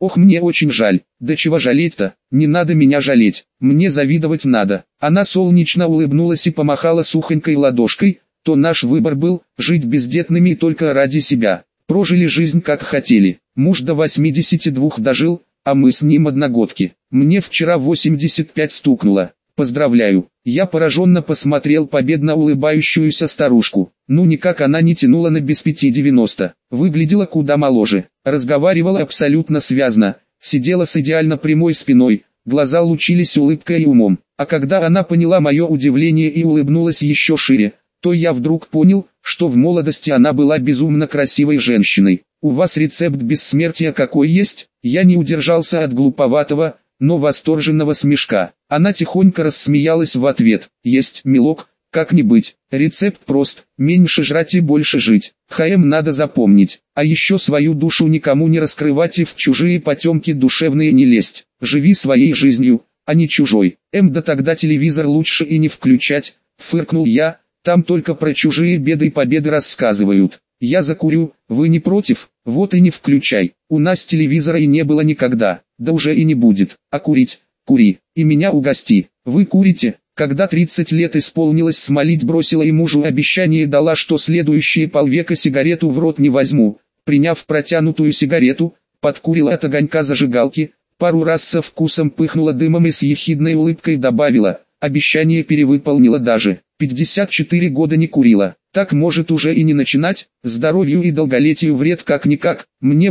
Ох, мне очень жаль. Да чего жалеть-то? Не надо меня жалеть, мне завидовать надо. Она солнечно улыбнулась и помахала сухонькой ладошкой. То наш выбор был, жить бездетными и только ради себя. Прожили жизнь как хотели. Муж до 82 дожил, а мы с ним одногодки. Мне вчера 85 стукнуло. Поздравляю. Я пораженно посмотрел победно улыбающуюся старушку. Ну никак она не тянула на без 5,90. Выглядела куда моложе. Разговаривала абсолютно связно. Сидела с идеально прямой спиной. Глаза лучились улыбкой и умом. А когда она поняла мое удивление и улыбнулась еще шире, то я вдруг понял, что в молодости она была безумно красивой женщиной. «У вас рецепт бессмертия какой есть?» Я не удержался от глуповатого, но восторженного смешка. Она тихонько рассмеялась в ответ. «Есть, милок, как не быть. Рецепт прост, меньше жрать и больше жить. Надо запомнить. А еще свою душу никому не раскрывать и в чужие потемки душевные не лезть. Живи своей жизнью, а не чужой. Да тогда телевизор лучше и не включать», фыркнул я. «Там только про чужие беды и победы рассказывают. Я закурю, вы не против? Вот и не включай. У нас телевизора и не было никогда, да уже и не будет. А курить? Кури, и меня угости. Вы курите?» Когда 30 лет исполнилось, смолить бросила и мужу обещание дала, что следующие полвека сигарету в рот не возьму. Приняв протянутую сигарету, подкурила от огонька зажигалки, пару раз со вкусом пыхнула дымом и с ехидной улыбкой добавила: «Обещание перевыполнила даже. 54 года не курила. Так может уже и не начинать, здоровью и долголетию вред как-никак. Мне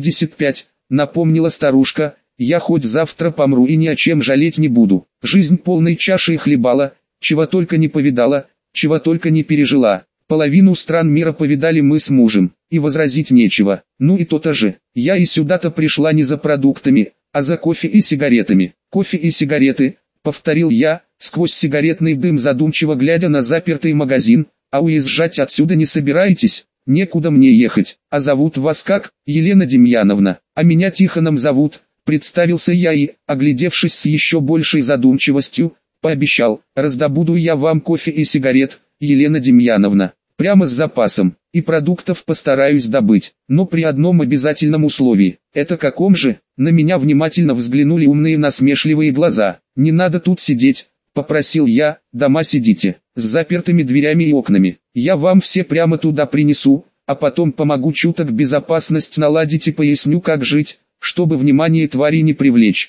85, напомнила старушка, я хоть завтра помру и ни о чем жалеть не буду. Жизнь полной чашей хлебала, чего только не повидала, чего только не пережила. Половину стран мира повидали мы с мужем, и возразить нечего. Ну и то-то же, я и сюда-то пришла не за продуктами, а за кофе и сигаретами. Кофе и сигареты, повторил я, сквозь сигаретный дым задумчиво глядя на запертый магазин. «А уезжать отсюда не собираетесь? Некуда мне ехать. А зовут вас как?» «Елена Демьяновна. А меня Тихоном зовут», представился я и, оглядевшись с еще большей задумчивостью, пообещал: «Раздобуду я вам кофе и сигарет, Елена Демьяновна, прямо с запасом, и продуктов постараюсь добыть, но при одном обязательном условии». «Это каком же?» На меня внимательно взглянули умные насмешливые глаза. «Не надо тут сидеть», попросил я, «дома сидите, с запертыми дверями и окнами. Я вам все прямо туда принесу, а потом помогу чуток безопасность наладить и поясню, как жить, чтобы внимание твари не привлечь.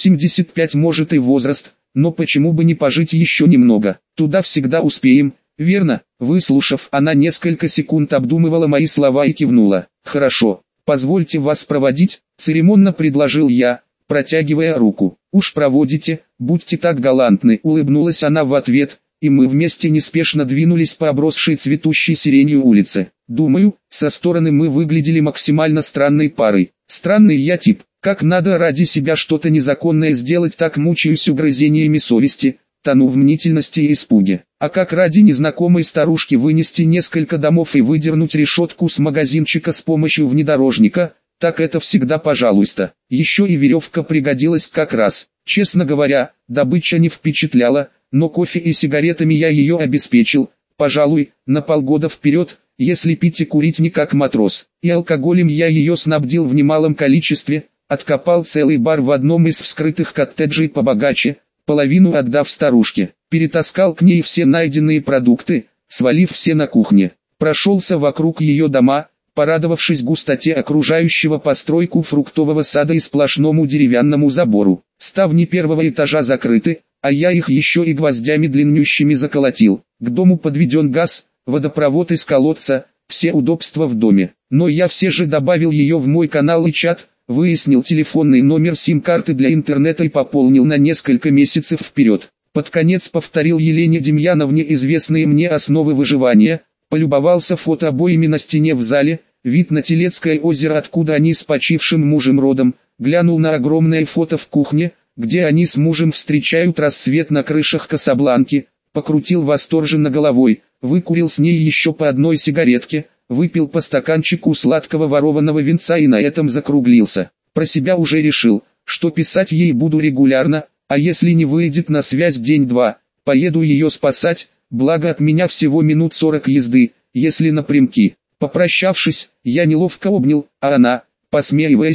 85 может и возраст, но почему бы не пожить еще немного? Туда всегда успеем, верно?» Выслушав, она несколько секунд обдумывала мои слова и кивнула. «Хорошо, позвольте вас проводить», церемонно предложил я, протягивая руку. «Уж проводите, будьте так галантны», улыбнулась она в ответ, и мы вместе неспешно двинулись по обросшей цветущей сиренью улице. Думаю, со стороны мы выглядели максимально странной парой. Странный я тип, как надо ради себя что-то незаконное сделать, так мучаюсь угрызениями совести, тону в мнительности и испуге. А как ради незнакомой старушки вынести несколько домов и выдернуть решетку с магазинчика с помощью внедорожника, так это всегда пожалуйста. Еще и веревка пригодилась как раз. Честно говоря, добыча не впечатляла, но кофе и сигаретами я ее обеспечил, пожалуй, на полгода вперед, если пить и курить не как матрос. И алкоголем я ее снабдил в немалом количестве, откопал целый бар в одном из вскрытых коттеджей побогаче, половину отдав старушке, перетаскал к ней все найденные продукты, свалив все на кухне, прошелся вокруг ее дома, порадовавшись густоте окружающего постройку фруктового сада и сплошному деревянному забору. Ставни первого этажа закрыты, а я их еще и гвоздями длиннющими заколотил. К дому подведен газ, водопровод из колодца, все удобства в доме. Но я все же добавил ее в мой канал и чат, выяснил телефонный номер сим-карты для интернета и пополнил на несколько месяцев вперед. Под конец повторил Елене Демьяновне известные мне основы выживания, полюбовался фотообоями на стене в зале, вид на Телецкое озеро, откуда они с почившим мужем родом, глянул на огромное фото в кухне, где они с мужем встречают рассвет на крышах Касабланки, покрутил восторженно головой, выкурил с ней еще по одной сигаретке, выпил по стаканчику сладкого ворованного винца и на этом закруглился. Про себя уже решил, что писать ей буду регулярно, а если не выйдет на связь день-два, поеду ее спасать, благо от меня всего минут 40 езды, если напрямки. Попрощавшись, я неловко обнял, а она, посмеиваясь,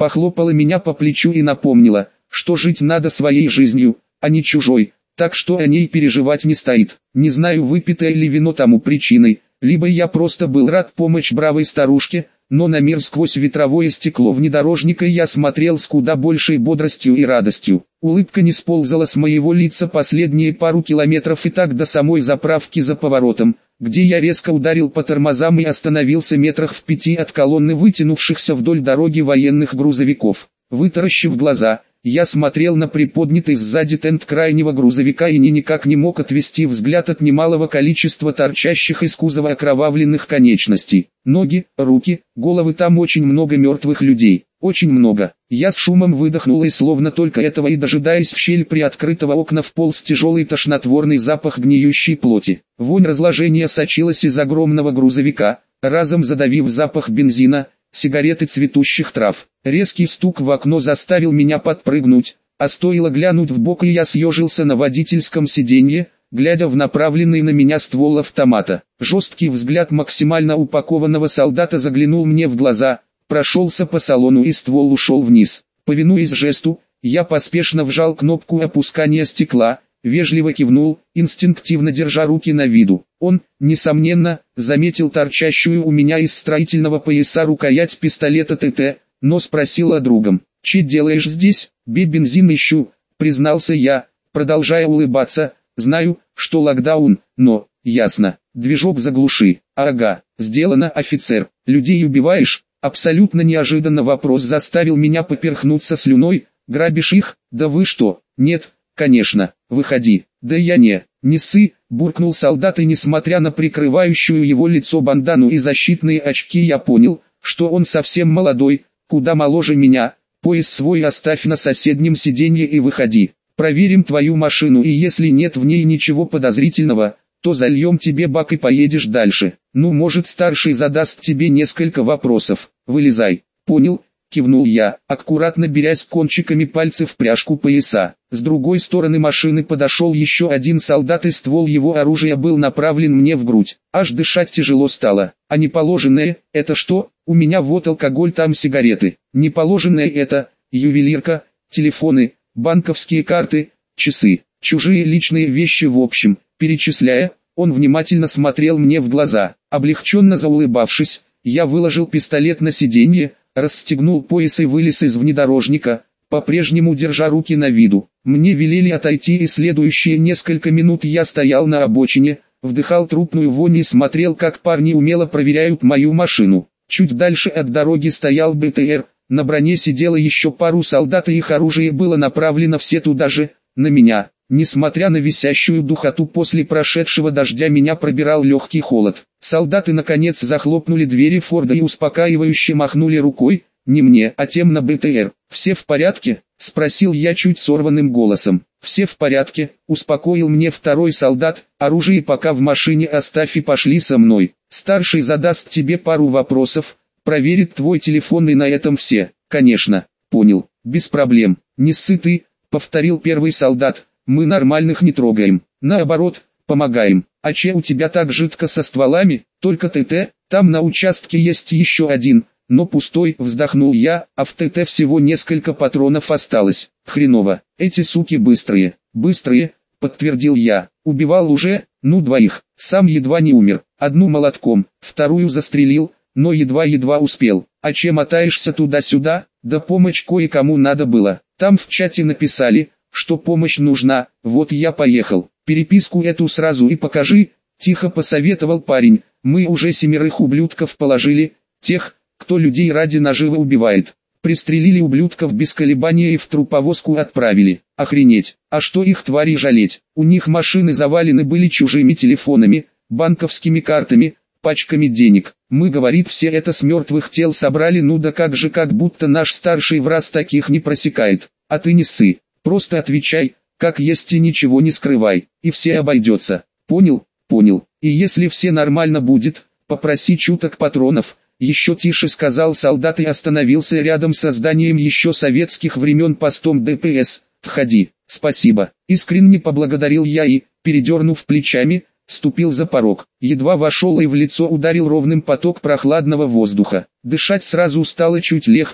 похлопала меня по плечу и напомнила, что жить надо своей жизнью, а не чужой, так что о ней переживать не стоит. Не знаю, выпитое ли вино тому причиной, либо я просто был рад помочь бравой старушке, но на мир сквозь ветровое стекло внедорожника я смотрел с куда большей бодростью и радостью. Улыбка не сползала с моего лица последние пару километров и так до самой заправки за поворотом, где я резко ударил по тормозам и остановился метрах в 5 от колонны вытянувшихся вдоль дороги военных грузовиков. Вытаращив глаза, я смотрел на приподнятый сзади тент крайнего грузовика и никак не мог отвести взгляд от немалого количества торчащих из кузова окровавленных конечностей. Ноги, руки, головы, там очень много мертвых людей. Очень много. Я с шумом выдохнул и словно только этого и дожидаясь в щель приоткрытого окна вполз тяжелый тошнотворный запах гниющей плоти. Вонь разложения сочилась из огромного грузовика, разом задавив запах бензина, сигареты, цветущих трав. Резкий стук в окно заставил меня подпрыгнуть, а стоило глянуть в бок, и я съежился на водительском сиденье, глядя в направленный на меня ствол автомата. Жесткий взгляд максимально упакованного солдата заглянул мне в глаза, прошелся по салону и ствол ушел вниз. Повинуясь жесту, я поспешно вжал кнопку опускания стекла, вежливо кивнул, инстинктивно держа руки на виду. Он, несомненно, заметил торчащую у меня из строительного пояса рукоять пистолета ТТ, но спросил о другом. «Че делаешь здесь?» «Бе, бензин ищу», признался я, продолжая улыбаться. «Знаю, что локдаун, но...» «Ясно. Движок заглуши». «Ага, сделано, офицер. Людей убиваешь?» Абсолютно неожиданно вопрос заставил меня поперхнуться слюной. «Грабишь их? Да вы что?» «Нет, конечно. Выходи». «Да я не ссы», буркнул солдат, и несмотря на прикрывающую его лицо бандану и защитные очки, я понял, что он совсем молодой, куда моложе меня. «Пояс свой оставь на соседнем сиденье и выходи. Проверим твою машину, и если нет в ней ничего подозрительного, то зальем тебе бак и поедешь дальше. Ну, может, старший задаст тебе несколько вопросов. Вылезай». «Понял», кивнул я, аккуратно берясь кончиками пальцев пряжку пояса. С другой стороны машины подошел еще один солдат, и ствол его оружия был направлен мне в грудь. Аж дышать тяжело стало. «А неположенное, это что?» «У меня вот алкоголь, там сигареты». «Неположенное это, ювелирка, телефоны, банковские карты, часы, чужие личные вещи, в общем». Перечисляя, он внимательно смотрел мне в глаза. Облегченно заулыбавшись, я выложил пистолет на сиденье, расстегнул пояс и вылез из внедорожника, по-прежнему держа руки на виду. Мне велели отойти, и следующие несколько минут я стоял на обочине, вдыхал трупную вонь и смотрел, как парни умело проверяют мою машину. Чуть дальше от дороги стоял БТР, на броне сидело еще пару солдат, и их оружие было направлено все туда же, на меня. Несмотря на висящую духоту после прошедшего дождя, меня пробирал легкий холод. Солдаты наконец захлопнули двери Форда и успокаивающе махнули рукой, не мне, а тем на БТР. «Все в порядке?» — спросил я чуть сорванным голосом. «Все в порядке», — успокоил мне второй солдат. «Оружие пока в машине оставь и пошли со мной. Старший задаст тебе пару вопросов, проверит твой телефон, и на этом все». «Конечно, понял, без проблем». «Не ссы ты», — повторил первый солдат. «Мы нормальных не трогаем, наоборот, помогаем». «А че у тебя так жидко со стволами?» «Только ТТ, там на участке есть еще один, но пустой», вздохнул я, «а в ТТ всего несколько патронов осталось». «Хреново, эти суки быстрые». «Быстрые», подтвердил я. «Убивал уже, двоих, сам едва не умер, одну молотком, вторую застрелил, но едва-едва успел». «А че мотаешься туда-сюда?» «Да помощь кое-кому надо было, там в чате написали, что помощь нужна, вот я поехал. Переписку эту сразу и покажи», тихо посоветовал парень. «Мы уже 7 ублюдков положили, тех, кто людей ради наживы убивает. Пристрелили ублюдков без колебания и в труповозку отправили. Охренеть, а что их, твари, жалеть? У них машины завалены были чужими телефонами, банковскими картами, пачками денег. Мы, говорит, все это с мертвых тел собрали. Ну да как же, как будто наш старший враз таких не просекает. А ты не ссы. Просто отвечай, как есть, и ничего не скрывай, и все обойдется». «Понял, понял. И если все нормально будет, попроси чуток патронов», еще тише сказал солдат и остановился рядом со зданием еще советских времен постом ДПС. «Входи». «Спасибо», искренне поблагодарил я и, передернув плечами, ступил за порог. Едва вошел, и в лицо ударил ровным поток прохладного воздуха. Дышать сразу стало чуть легче,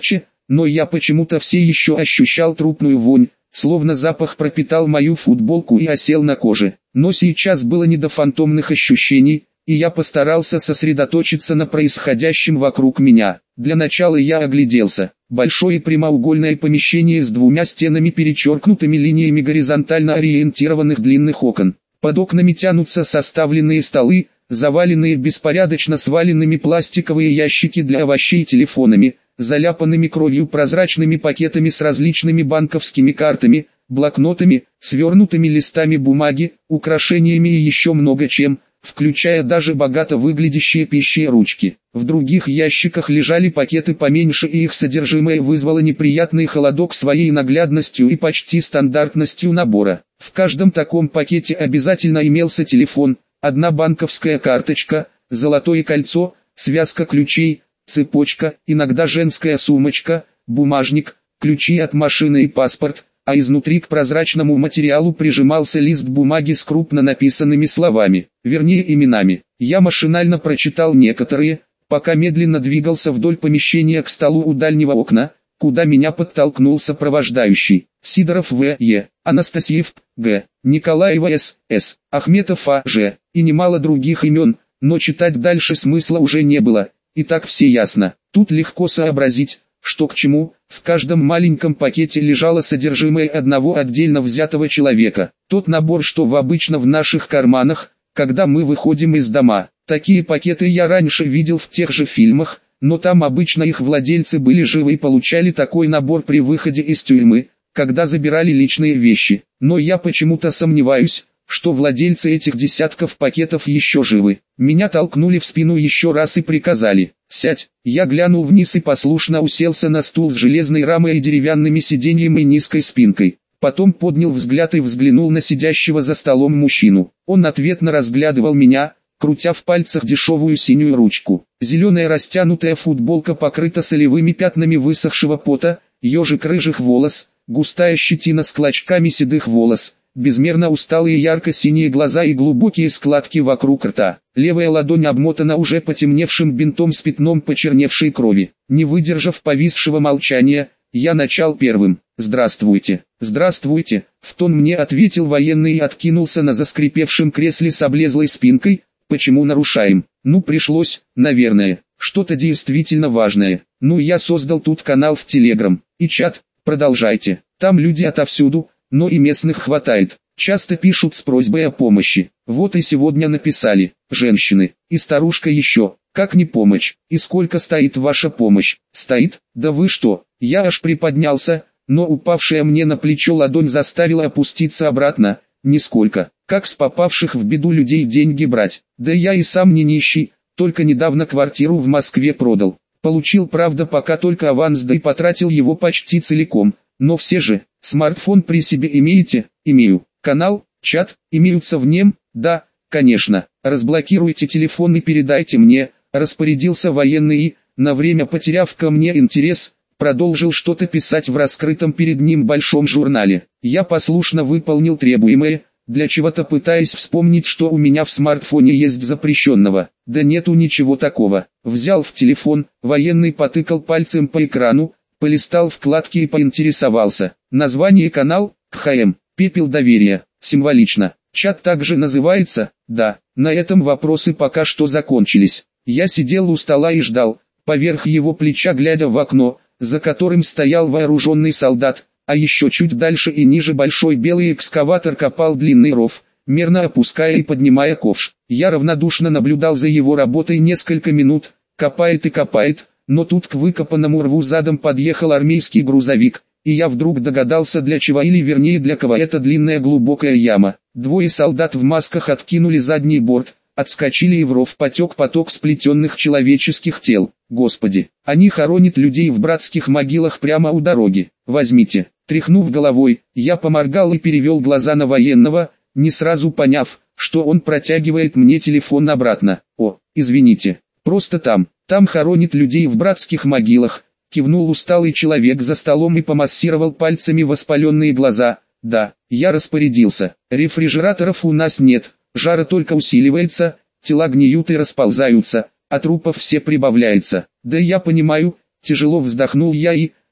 но я почему-то все еще ощущал трупную вонь, словно запах пропитал мою футболку и осел на коже. Но сейчас было не до фантомных ощущений, и я постарался сосредоточиться на происходящем вокруг меня. Для начала я огляделся. Большое прямоугольное помещение с двумя стенами, перечеркнутыми линиями горизонтально ориентированных длинных окон. Под окнами тянутся составленные столы, заваленные беспорядочно сваленными пластиковые ящики для овощей телефонами, заляпанными кровью прозрачными пакетами с различными банковскими картами, блокнотами, свернутыми листами бумаги, украшениями и еще много чем, включая даже богато выглядящие пищи и ручки. В других ящиках лежали пакеты поменьше, и их содержимое вызвало неприятный холодок своей наглядностью и почти стандартностью набора. В каждом таком пакете обязательно имелся телефон, одна банковская карточка, золотое кольцо, связка ключей, цепочка, иногда женская сумочка, бумажник, ключи от машины и паспорт, а изнутри к прозрачному материалу прижимался лист бумаги с крупно написанными словами, вернее именами. Я машинально прочитал некоторые, пока медленно двигался вдоль помещения к столу у дальнего окна, куда меня подтолкнул сопровождающий. Сидоров В.Е., Анастасьев Г., Николаева С.С., Ахметов А.Ж. и немало других имен, но читать дальше смысла уже не было, и так все ясно. Тут легко сообразить, что к чему. В каждом маленьком пакете лежало содержимое одного отдельно взятого человека. Тот набор, что обычно в наших карманах, когда мы выходим из дома. Такие пакеты я раньше видел в тех же фильмах, но там обычно их владельцы были живы и получали такой набор при выходе из тюрьмы, когда забирали личные вещи. Но я почему-то сомневаюсь, что владельцы этих десятков пакетов еще живы. Меня толкнули в спину еще раз и приказали: «Сядь». Я глянул вниз и послушно уселся на стул с железной рамой и деревянными сиденьем и низкой спинкой. Потом поднял взгляд и взглянул на сидящего за столом мужчину. Он ответно разглядывал меня, крутя в пальцах дешевую синюю ручку. Зеленая растянутая футболка покрыта солевыми пятнами высохшего пота, ежик рыжих волос, густая щетина с клочками седых волос, безмерно усталые ярко-синие глаза и глубокие складки вокруг рта. Левая ладонь обмотана уже потемневшим бинтом с пятном почерневшей крови. Не выдержав повисшего молчания, я начал первым. «Здравствуйте». «Здравствуйте», — в тон мне ответил военный и откинулся на заскрипевшем кресле с облезлой спинкой. «Почему нарушаем?» «Ну, пришлось, наверное. Что-то действительно важное. Ну, я создал тут канал в Телеграм и чат. Продолжайте. Там люди отовсюду, но и местных хватает. Часто пишут с просьбой о помощи. Вот и сегодня написали. Женщины. И старушка еще. Как не помочь? И сколько стоит ваша помощь?» «Стоит? Да вы что?» Я аж приподнялся, но упавшая мне на плечо ладонь заставила опуститься обратно. «Нисколько. Как с попавших в беду людей деньги брать? Да я и сам не нищий, только недавно квартиру в Москве продал. Получил, правда, пока только аванс, да и потратил его почти целиком. Но все же, смартфон при себе имеете?» «Имею». «Канал, чат, имеются в нем?» «Да, конечно. Разблокируйте телефон и передайте мне», — распорядился военный и, на время потеряв ко мне интерес, продолжил что-то писать в раскрытом перед ним большом журнале. Я послушно выполнил требуемое, для чего-то пытаясь вспомнить, что у меня в смартфоне есть запрещенного. Да нету ничего такого. Взял в телефон, военный потыкал пальцем по экрану, полистал вкладки и поинтересовался. Название: канал, КХМ, пепел доверия, символично. Чат также называется? Да. На этом вопросы пока что закончились. Я сидел у стола и ждал, поверх его плеча глядя в окно, за которым стоял вооруженный солдат, а еще чуть дальше и ниже большой белый экскаватор копал длинный ров, мерно опуская и поднимая ковш. Я равнодушно наблюдал за его работой несколько минут, копает и копает, но тут к выкопанному рву задом подъехал армейский грузовик, и я вдруг догадался, для чего, или вернее для кого эта длинная глубокая яма. Двое солдат в масках откинули задний борт, отскочили, и в ров потек поток сплетенных человеческих тел. Господи, они хоронят людей в братских могилах прямо у дороги. Возьмите. Тряхнув головой, я поморгал и перевел глаза на военного, не сразу поняв, что он протягивает мне телефон обратно. «О, извините, просто там хоронят людей в братских могилах», — кивнул усталый человек за столом и помассировал пальцами воспаленные глаза. «Да, я распорядился. Рефрижераторов у нас нет, жара только усиливается, тела гниют и расползаются, а трупов все прибавляется». «Да я понимаю», — тяжело вздохнул я и,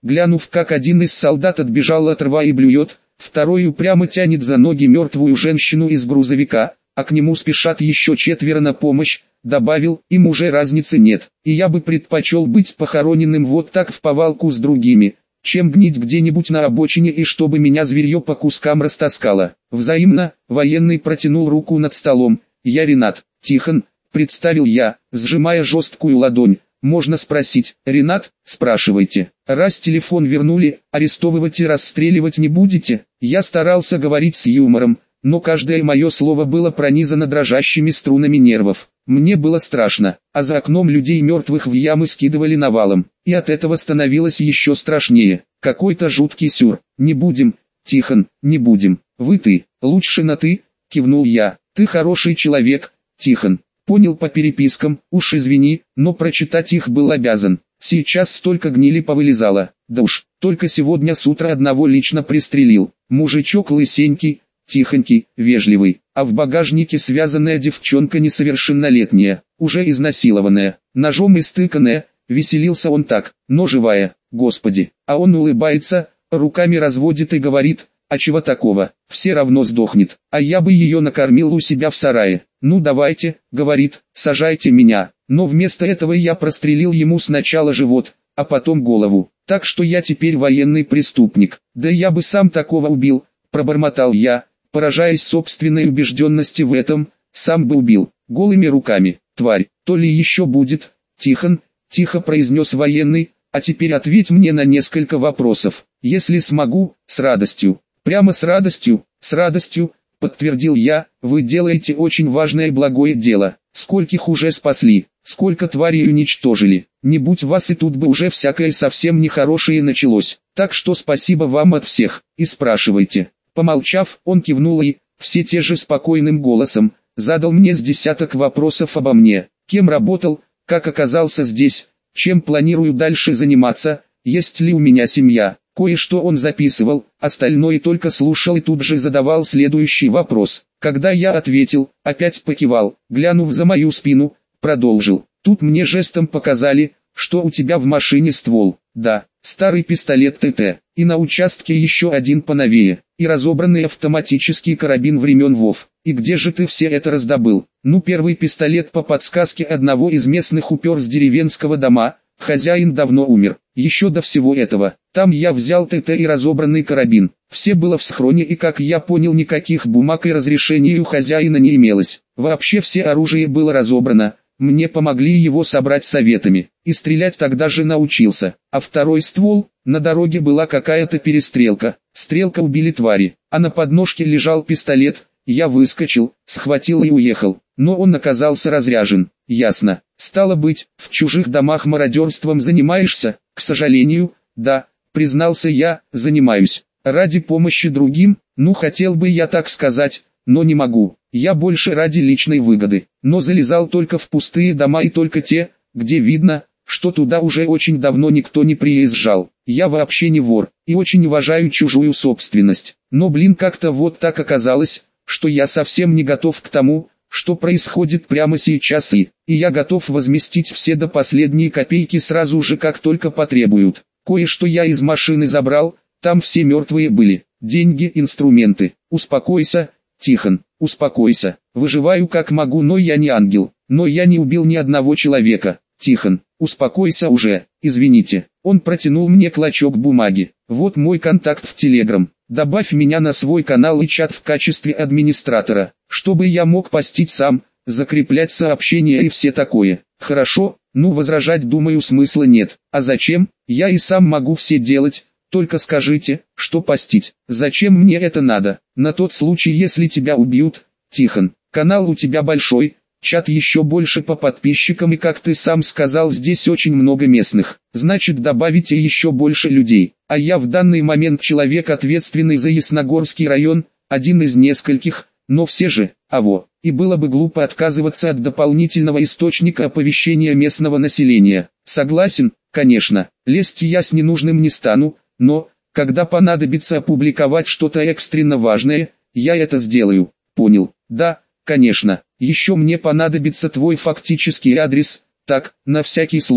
глянув, как один из солдат отбежал от рва и блюет, второй упрямо тянет за ноги мертвую женщину из грузовика, а к нему спешат еще 4 на помощь, добавил, им уже разницы нет, и я бы предпочел быть похороненным вот так в повалку с другими, чем гнить где-нибудь на обочине и чтобы меня зверье по кускам растаскало. Взаимно, военный протянул руку над столом. Я Ренат, Тихон, представил я, сжимая жесткую ладонь. Можно спросить, Ренат, спрашивайте. Раз телефон вернули, арестовывать и расстреливать не будете? Я старался говорить с юмором, но каждое мое слово было пронизано дрожащими струнами нервов. Мне было страшно, а за окном людей мертвых в ямы скидывали навалом, и от этого становилось еще страшнее. Какой-то жуткий сюр. Не будем, Тихон, не будем. Ты, лучше на ты, кивнул я. Ты хороший человек, Тихон. Понял по перепискам, уж извини, но прочитать их был обязан. Сейчас столько гнили повылезало. Да уж, только сегодня с утра одного лично пристрелил. Мужичок лысенький, тихонький, вежливый, а в багажнике связанная девчонка несовершеннолетняя, уже изнасилованная, ножом истыканная, веселился он так, но живая, господи, а он улыбается, руками разводит и говорит, а чего такого, все равно сдохнет, а я бы ее накормил у себя в сарае, ну давайте, говорит, сажайте меня, но вместо этого я прострелил ему сначала живот, а потом голову, так что я теперь военный преступник, да я бы сам такого убил, пробормотал я, поражаясь собственной убежденности в этом, сам бы убил, голыми руками, тварь, то ли еще будет, Тихон, тихо произнес военный, а теперь ответь мне на несколько вопросов, если смогу, с радостью, прямо с радостью, подтвердил я, вы делаете очень важное и благое дело, скольких уже спасли, сколько тварей уничтожили, не будь вас и тут бы уже всякое совсем нехорошее началось, так что спасибо вам от всех, и спрашивайте. Помолчав, он кивнул и, все те же спокойным голосом, задал мне с десяток вопросов обо мне, кем работал, как оказался здесь, чем планирую дальше заниматься, есть ли у меня семья. Кое-что он записывал, остальное только слушал и тут же задавал следующий вопрос. Когда я ответил, опять покивал, глянув за мою спину, продолжил. Тут мне жестом показали, что у тебя в машине ствол. Да, старый пистолет ТТ, и на участке еще один поновее, и разобранный автоматический карабин времен ВОВ. И где же ты все это раздобыл? Ну, первый пистолет по подсказке одного из местных упер с деревенского дома, хозяин давно умер. Еще до всего этого, там я взял ТТ и разобранный карабин. Все было в схроне и, как я понял, никаких бумаг и разрешений у хозяина не имелось. Вообще все оружие было разобрано. Мне помогли его собрать советами, и стрелять тогда же научился. А второй ствол, на дороге была какая-то перестрелка, стрелка убили твари, а на подножке лежал пистолет, я выскочил, схватил и уехал, но он оказался разряжен. Ясно, стало быть, в чужих домах мародерством занимаешься? К сожалению, да, признался я, занимаюсь, ради помощи другим, ну хотел бы я так сказать, но не могу. Я больше ради личной выгоды, но залезал только в пустые дома и только те, где видно, что туда уже очень давно никто не приезжал. Я вообще не вор, и очень уважаю чужую собственность. Но как-то вот так оказалось, что я совсем не готов к тому, что происходит прямо сейчас и я готов возместить все до последней копейки сразу же, как только потребуют. Кое-что я из машины забрал, там все мертвые были, деньги, инструменты. Успокойся, Тихон, успокойся, выживаю как могу, но я не ангел, но я не убил ни одного человека. Тихон, успокойся уже, извините. Он протянул мне клочок бумаги. Вот мой контакт в Телеграм. Добавь меня на свой канал и чат в качестве администратора, чтобы я мог постить сам, закреплять сообщения и все такое. Хорошо, ну возражать, думаю, смысла нет. А зачем? Я и сам могу все делать. Только скажите, что постить. Зачем мне это надо? На тот случай, если тебя убьют, Тихон. Канал у тебя большой, чат еще больше по подписчикам, и как ты сам сказал, здесь очень много местных. Значит, добавите еще больше людей. А я в данный момент человек, ответственный за Ясногорский район, один из нескольких, но все же, и было бы глупо отказываться от дополнительного источника оповещения местного населения. Согласен, конечно, лезть я с ненужным не стану, но, когда понадобится опубликовать что-то экстренно важное, я это сделаю. Понял? Да, конечно. Еще мне понадобится твой фактический адрес, так, на всякий случай.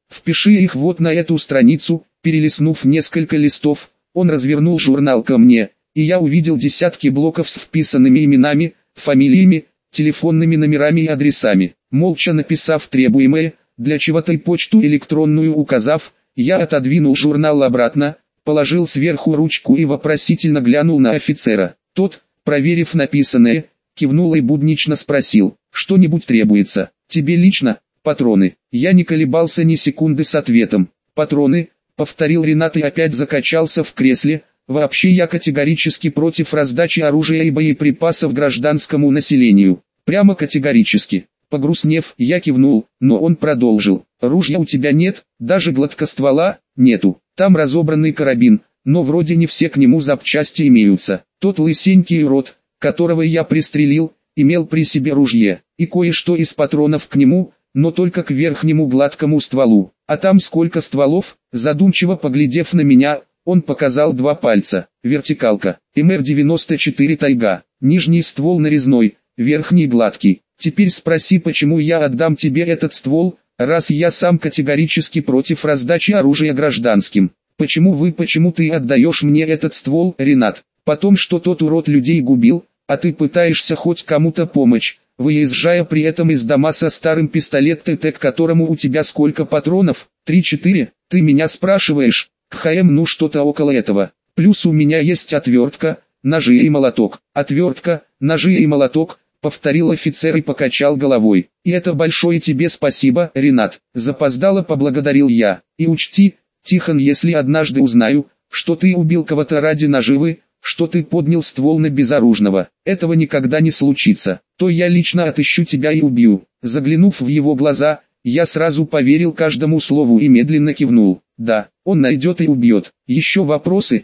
Впиши их вот на эту страницу. Перелистнув несколько листов, он развернул журнал ко мне, и я увидел десятки блоков с вписанными именами, фамилиями, телефонными номерами и адресами. Молча написав требуемое, для чего-то и почту электронную указав, я отодвинул журнал обратно, положил сверху ручку и вопросительно глянул на офицера. Тот, проверив написанное, кивнул и буднично спросил: «Что-нибудь требуется? Тебе лично?» «Патроны». Я не колебался ни секунды с ответом. «Патроны», — повторил Ренат и опять закачался в кресле. «Вообще я категорически против раздачи оружия и боеприпасов гражданскому населению. Прямо категорически». Погрустнев, я кивнул, но он продолжил: «Ружья у тебя нет, даже гладкоствола нету. Там разобранный карабин, но вроде не все к нему запчасти имеются. Тот лысенький урод, которого я пристрелил, имел при себе ружье, и кое-что из патронов к нему, но только к верхнему гладкому стволу. А там сколько стволов?» Задумчиво поглядев на меня, он показал 2 пальца. «Вертикалка, МР-94 Тайга, нижний ствол нарезной, верхний гладкий. Теперь спроси, почему я отдам тебе этот ствол, раз я сам категорически против раздачи оружия гражданским. Почему ты отдаешь мне этот ствол, Ренат? Потом, что тот урод людей губил, а ты пытаешься хоть кому-то помочь, выезжая при этом из дома со старым пистолет ТТ, к которому у тебя сколько патронов? 3-4? Ты меня спрашиваешь? КХМ, ну что-то около этого. Плюс у меня есть отвертка, ножи и молоток». «Отвертка, ножи и молоток», — повторил офицер и покачал головой. «И это большое тебе спасибо, Ренат», — запоздало поблагодарил я. «И учти, Тихон, если однажды узнаю, что ты убил кого-то ради наживы, что ты поднял ствол на безоружного, этого никогда не случится, то я лично отыщу тебя и убью». Заглянув в его глаза, я сразу поверил каждому слову и медленно кивнул. «Да, он найдет и убьет». «Еще вопросы?»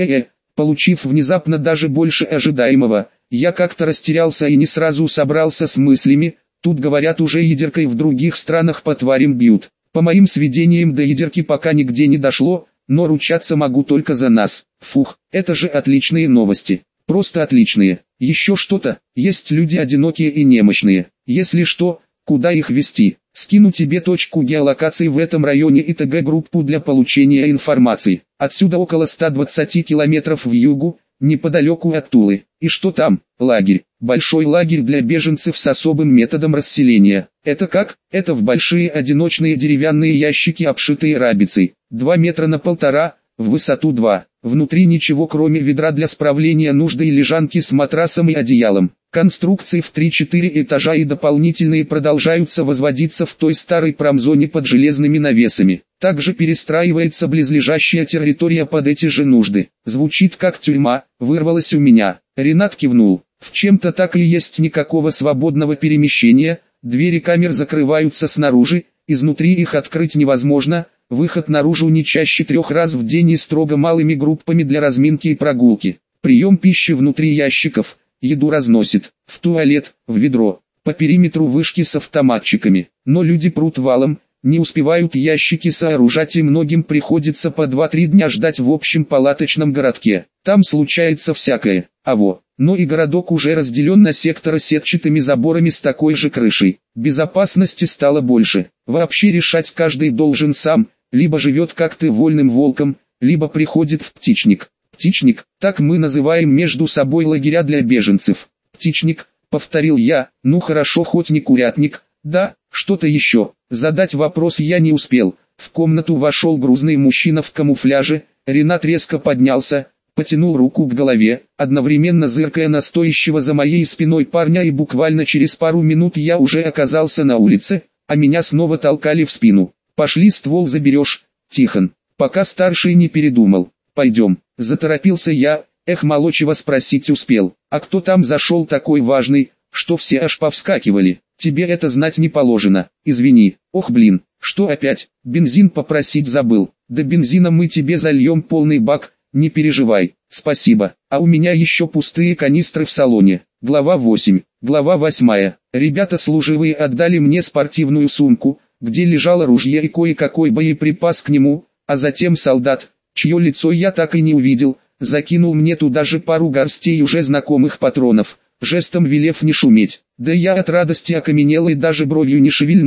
Получив внезапно даже больше ожидаемого, я как-то растерялся и не сразу собрался с мыслями. Тут говорят, уже ядеркой в других странах по тварям бьют. По моим сведениям, до ядерки пока нигде не дошло, но ручаться могу только за нас. Фух, это же отличные новости. Просто отличные. Еще что-то? Есть люди одинокие и немощные. Если что, куда их везти? Скину тебе точку геолокации в этом районе и ТГ-группу для получения информации. Отсюда около 120 километров в югу, неподалеку от Тулы. И что там? Лагерь. Большой лагерь для беженцев с особым методом расселения. Это как? Это в большие одиночные деревянные ящики, обшитые рабицей. 2 метра на 1,5, в высоту 2. Внутри ничего, кроме ведра для справления нужды и лежанки с матрасом и одеялом. Конструкции в 3-4 этажа и дополнительные продолжаются возводиться в той старой промзоне под железными навесами. Также перестраивается близлежащая территория под эти же нужды. Звучит как тюрьма, вырвалось у меня. Ренат кивнул. В чем-то так и есть, никакого свободного перемещения, двери камер закрываются снаружи, изнутри их открыть невозможно, выход наружу не чаще 3 раз в день и строго малыми группами для разминки и прогулки. Прием пищи внутри ящиков. Еду разносит, в туалет, в ведро, по периметру вышки с автоматчиками. Но люди прут валом, не успевают ящики сооружать и многим приходится по 2-3 дня ждать в общем палаточном городке. Там случается всякое, но и городок уже разделен на секторы сетчатыми заборами с такой же крышей. Безопасности стало больше. Вообще решать каждый должен сам, либо живет как ты вольным волком, либо приходит в птичник. «Птичник, так мы называем между собой лагеря для беженцев». «Птичник», повторил я, ну хорошо, хоть не курятник. Да, что-то еще. Задать вопрос я не успел. В комнату вошел грузный мужчина в камуфляже. Ренат резко поднялся, потянул руку к голове, одновременно зыркая на стоящего за моей спиной парня, и буквально через пару минут я уже оказался на улице, а меня снова толкали в спину. «Пошли, ствол заберешь, Тихон, пока старший не передумал. Пойдем». Заторопился я, молочего спросить успел. «А кто там зашел такой важный, что все аж повскакивали? Тебе это знать не положено, извини». «Ох блин, что опять? Бензин попросить забыл». «Да бензина мы тебе зальем полный бак, не переживай». «Спасибо, а у меня еще пустые канистры в салоне». Глава 8. Глава 8. Ребята служивые отдали мне спортивную сумку, где лежало ружье и кое-какой боеприпас к нему, а затем солдат, чье лицо я так и не увидел, закинул мне туда же пару горстей уже знакомых патронов, жестом велев не шуметь. Да я от радости окаменел и даже бровью не шевельнул,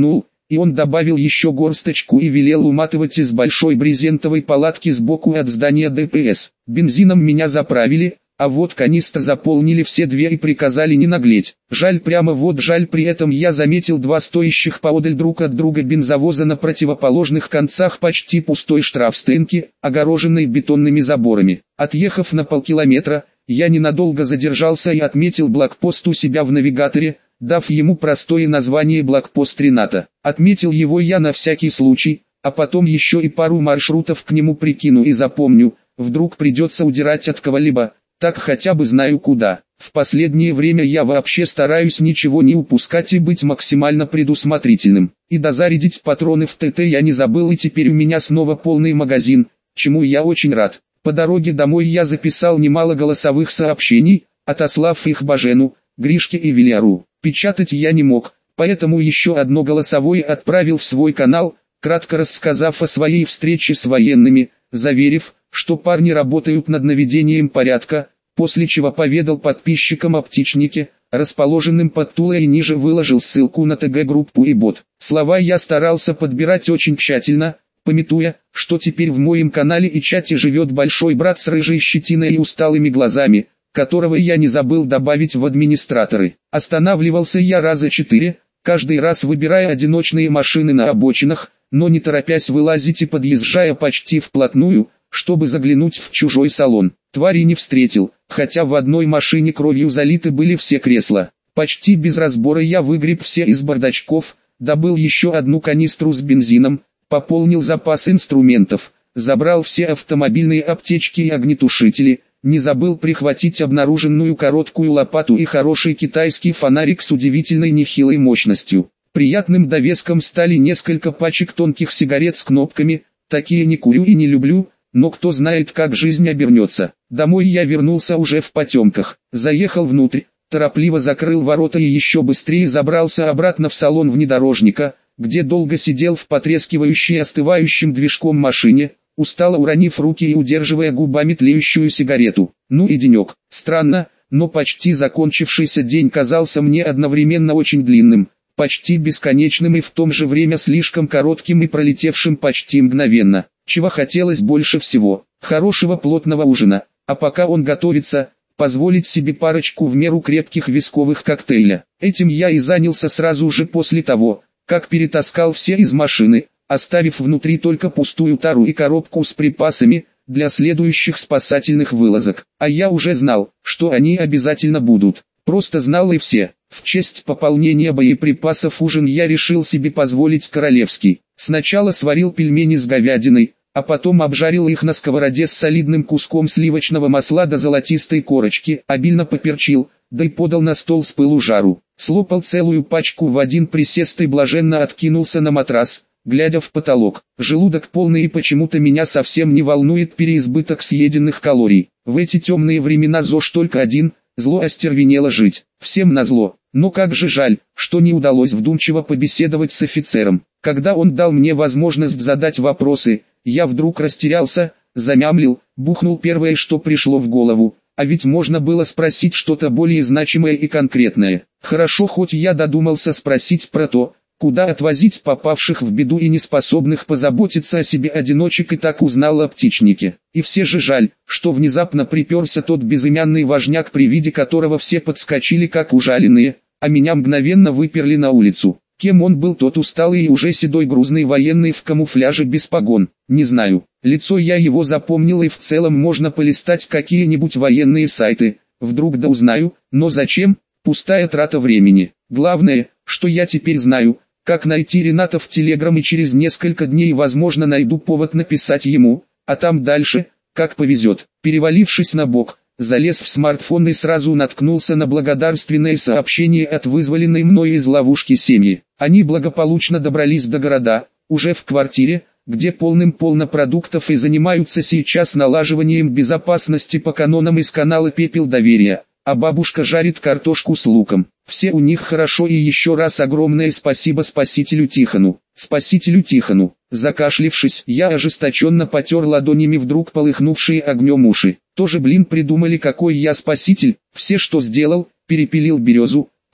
И он добавил еще горсточку и велел уматывать из большой брезентовой палатки сбоку от здания ДПС. Бензином меня заправили, а вот канистр заполнили все две и приказали не наглеть. Жаль, прямо вот жаль, при этом я заметил два стоящих поодаль друг от друга бензовоза на противоположных концах почти пустой штрафстоянки, огороженной бетонными заборами. Отъехав на полкилометра, я ненадолго задержался и отметил блокпост у себя в навигаторе, дав ему простое название блокпост Рената. Отметил его я на всякий случай, а потом еще и пару маршрутов к нему прикину и запомню, вдруг придется удирать от кого-либо. Так хотя бы знаю куда. В последнее время я вообще стараюсь ничего не упускать и быть максимально предусмотрительным. И дозарядить патроны в ТТ я не забыл, и теперь у меня снова полный магазин, чему я очень рад. По дороге домой я записал немало голосовых сообщений, отослав их Бажену, Гришке и Вильяру. Печатать я не мог, поэтому еще одно голосовое отправил в свой канал, кратко рассказав о своей встрече с военными, заверив, что парни работают над наведением порядка, после чего поведал подписчикам о птичнике, расположенным под Тулой, и ниже выложил ссылку на ТГ-группу и бот. Слова я старался подбирать очень тщательно, памятуя, что теперь в моем канале и чате живет большой брат с рыжей щетиной и усталыми глазами, которого я не забыл добавить в администраторы. Останавливался я раза 4, каждый раз выбирая одиночные машины на обочинах, но не торопясь вылазить и подъезжая почти вплотную, чтобы заглянуть в чужой салон. Твари не встретил, хотя в одной машине кровью залиты были все кресла. Почти без разбора я выгреб все из бардачков, добыл еще одну канистру с бензином, пополнил запас инструментов, забрал все автомобильные аптечки и огнетушители, не забыл прихватить обнаруженную короткую лопату и хороший китайский фонарик с удивительной нехилой мощностью. Приятным довеском стали несколько пачек тонких сигарет с кнопками, такие не курю и не люблю, но кто знает, как жизнь обернется. Домой я вернулся уже в потемках, заехал внутрь, торопливо закрыл ворота и еще быстрее забрался обратно в салон внедорожника, где долго сидел в потрескивающей остывающим движком машине, устало уронив руки и удерживая губами тлеющую сигарету. Ну и денек. Странно, но почти закончившийся день казался мне одновременно очень длинным, почти бесконечным и в то же время слишком коротким и пролетевшим почти мгновенно. Чего хотелось больше всего? Хорошего плотного ужина, а пока он готовится, позволить себе парочку в меру крепких висковых коктейля. Этим я и занялся сразу же после того, как перетаскал все из машины, оставив внутри только пустую тару и коробку с припасами для следующих спасательных вылазок. А я уже знал, что они обязательно будут. Просто знал и все. В честь пополнения боеприпасов ужин я решил себе позволить королевский. Сначала сварил пельмени с говядиной, а потом обжарил их на сковороде с солидным куском сливочного масла до золотистой корочки, обильно поперчил, да и подал на стол с пылу жару. Слопал целую пачку в один присест и блаженно откинулся на матрас, глядя в потолок. Желудок полный и почему-то меня совсем не волнует переизбыток съеденных калорий. В эти темные времена ЗОЖ только один – зло остервенело жить. Всем назло. Но как же жаль, что не удалось вдумчиво побеседовать с офицером. Когда он дал мне возможность задать вопросы, я вдруг растерялся, замямлил, бухнул первое, что пришло в голову. А ведь можно было спросить что-то более значимое и конкретное. Хорошо, хоть я додумался спросить про то, куда отвозить попавших в беду и неспособных позаботиться о себе одиночек, и так узнал о птичнике. И все же жаль, что внезапно приперся тот безымянный важняк, при виде которого все подскочили как ужаленные, а меня мгновенно выперли на улицу. Кем он был, тот усталый и уже седой грузный военный в камуфляже без погон, не знаю. Лицо я его запомнил, и в целом можно полистать какие-нибудь военные сайты, вдруг да узнаю, но зачем? Пустая трата времени. Главное, что я теперь знаю, как найти Рената в Телеграм, и через несколько дней возможно найду повод написать ему, а там дальше, как повезет. Перевалившись на бок, залез в смартфон и сразу наткнулся на благодарственное сообщение от вызволенной мною из ловушки семьи. Они благополучно добрались до города, уже в квартире, где полным-полно продуктов, и занимаются сейчас налаживанием безопасности по канонам из канала «Пепел доверия», а бабушка жарит картошку с луком. Все у них хорошо, и еще раз огромное спасибо спасителю Тихону. Спасителю Тихону. Закашлившись, я ожесточенно потер ладонями вдруг полыхнувшие огнем уши. Тоже, блин, придумали, какой я спаситель. Все, что сделал, перепилил березу,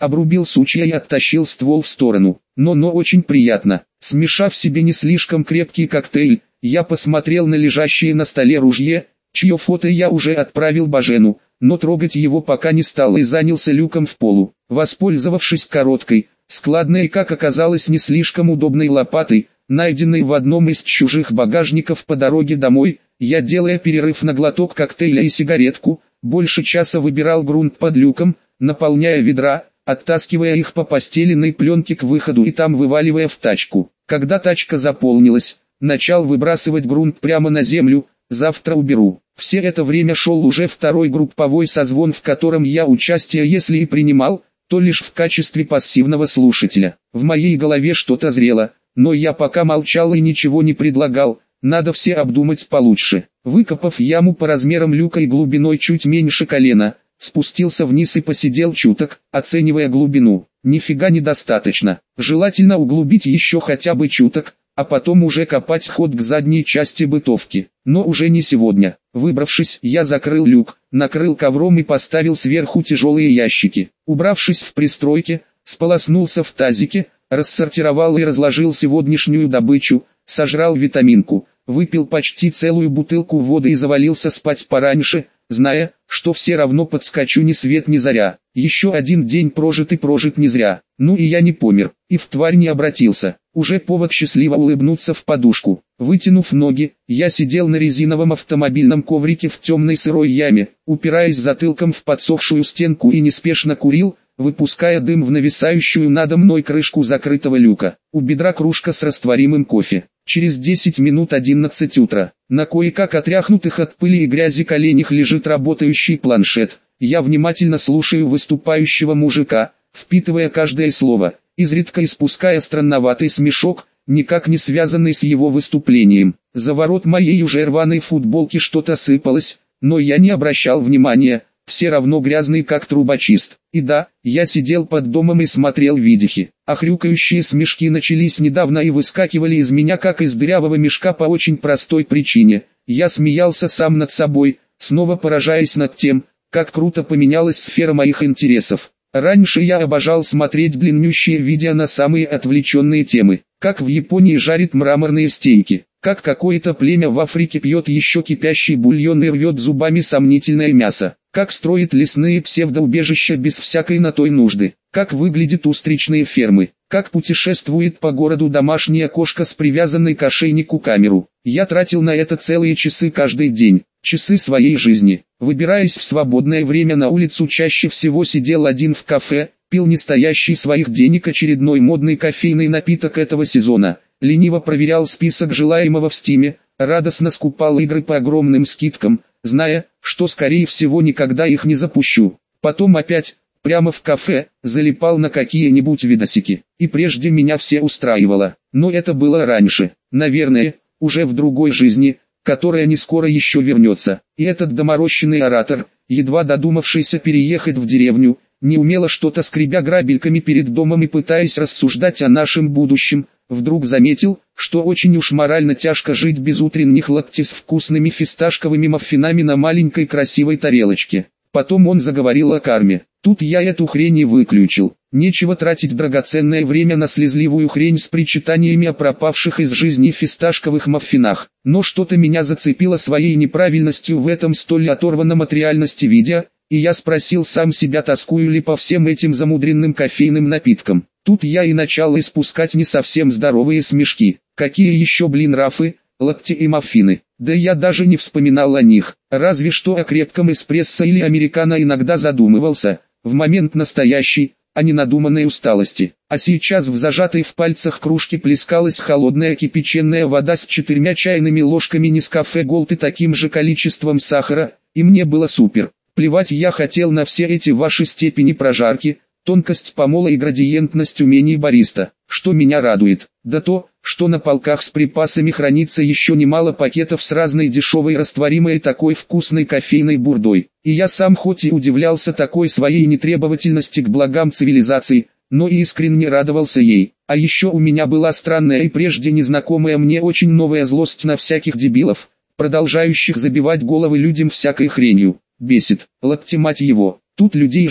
обрубил сучья и оттащил ствол в сторону. Но очень приятно. Смешав себе не слишком крепкий коктейль, я посмотрел на лежащее на столе ружье, чье фото я уже отправил Бажену, но трогать его пока не стал и занялся люком в полу. Воспользовавшись короткой, складной и, как оказалось, не слишком удобной лопатой, найденной в одном из чужих багажников по дороге домой, я, делая перерыв на глоток коктейля и сигаретку, больше часа выбирал грунт под люком, наполняя ведра, оттаскивая их по постеленной пленке к выходу и там вываливая в тачку. Когда тачка заполнилась, начал выбрасывать грунт прямо на землю, завтра уберу. Все это время шел уже второй групповой созвон, в котором я участие если и принимал, то лишь в качестве пассивного слушателя. В моей голове что-то зрело, но я пока молчал и ничего не предлагал, надо все обдумать получше. Выкопав яму по размерам люка и глубиной чуть меньше колена, спустился вниз и посидел чуток, оценивая глубину. Нифига недостаточно, желательно углубить еще хотя бы чуток, а потом уже копать ход к задней части бытовки. Но уже не сегодня. Выбравшись, я закрыл люк, накрыл ковром и поставил сверху тяжелые ящики. Убравшись в пристройке, сполоснулся в тазике, рассортировал и разложил сегодняшнюю добычу, сожрал витаминку, выпил почти целую бутылку воды и завалился спать пораньше, зная, что все равно подскочу ни свет ни заря. Еще один день прожит и прожит не зря. Ну и я не помер, и в тварь не обратился. Уже повод счастливо улыбнуться в подушку. Вытянув ноги, я сидел на резиновом автомобильном коврике в темной сырой яме, упираясь затылком в подсохшую стенку и неспешно курил, выпуская дым в нависающую надо мной крышку закрытого люка. У бедра кружка с растворимым кофе. Через 10 минут 11 утра. На кое-как отряхнутых от пыли и грязи коленях лежит работающий планшет. Я внимательно слушаю выступающего мужика, впитывая каждое слово, изредка испуская странноватый смешок, никак не связанный с его выступлением. За ворот моей уже рваной футболки что-то сыпалось, но я не обращал внимания, все равно грязный как трубочист. И да, я сидел под домом и смотрел видихи. А хрюкающие смешки начались недавно и выскакивали из меня как из дырявого мешка по очень простой причине. Я смеялся сам над собой, снова поражаясь над тем, как круто поменялась сфера моих интересов. Раньше я обожал смотреть длиннющие видео на самые отвлеченные темы. Как в Японии жарят мраморные стейки. Как какое-то племя в Африке пьет еще кипящий бульон и рвет зубами сомнительное мясо. Как строит лесные псевдоубежища без всякой на той нужды. Как выглядят устричные фермы. Как путешествует по городу домашняя кошка с привязанной к ошейнику камеру. Я тратил на это целые часы каждый день. Часы своей жизни. Выбираясь в свободное время на улицу, чаще всего сидел один в кафе, пил не стоящий своих денег очередной модный кофейный напиток этого сезона. Лениво проверял список желаемого в Стиме, радостно скупал игры по огромным скидкам, зная, что скорее всего никогда их не запущу. Потом опять, прямо в кафе, залипал на какие-нибудь видосики. И прежде меня все устраивало. Но это было раньше, наверное, уже в другой жизни, которая не скоро еще вернется. И этот доморощенный оратор, едва додумавшийся переехать в деревню, неумело что-то скребя грабельками перед домом и пытаясь рассуждать о нашем будущем, вдруг заметил, что очень уж морально тяжко жить без утренних латте с вкусными фисташковыми маффинами на маленькой красивой тарелочке. Потом он заговорил о карме. Тут я эту хрень и выключил. Нечего тратить драгоценное время на слезливую хрень с причитаниями о пропавших из жизни фисташковых маффинах. Но что-то меня зацепило своей неправильностью в этом столь оторванном от реальности видео, и я спросил сам себя, тоскую ли по всем этим замудренным кофейным напиткам. Тут я и начал испускать не совсем здоровые смешки. Какие еще, рафы, латте и маффины? Да я даже не вспоминал о них, разве что о крепком эспрессо или американо иногда задумывался, в момент настоящей, а не надуманной усталости. А сейчас в зажатой в пальцах кружке плескалась холодная кипяченая вода с 4 чайными ложками Нескафе Голд и таким же количеством сахара, и мне было супер. Плевать я хотел на все эти ваши степени прожарки, тонкость помола и градиентность умений бариста. Что меня радует, да то, что на полках с припасами хранится еще немало пакетов с разной дешевой растворимой такой вкусной кофейной бурдой. И я сам хоть и удивлялся такой своей нетребовательности к благам цивилизации, но и искренне радовался ей. А еще у меня была странная и прежде незнакомая мне очень новая злость на всяких дебилов, продолжающих забивать головы людям всякой хренью. Бесит, латте мать его, тут людей жрут,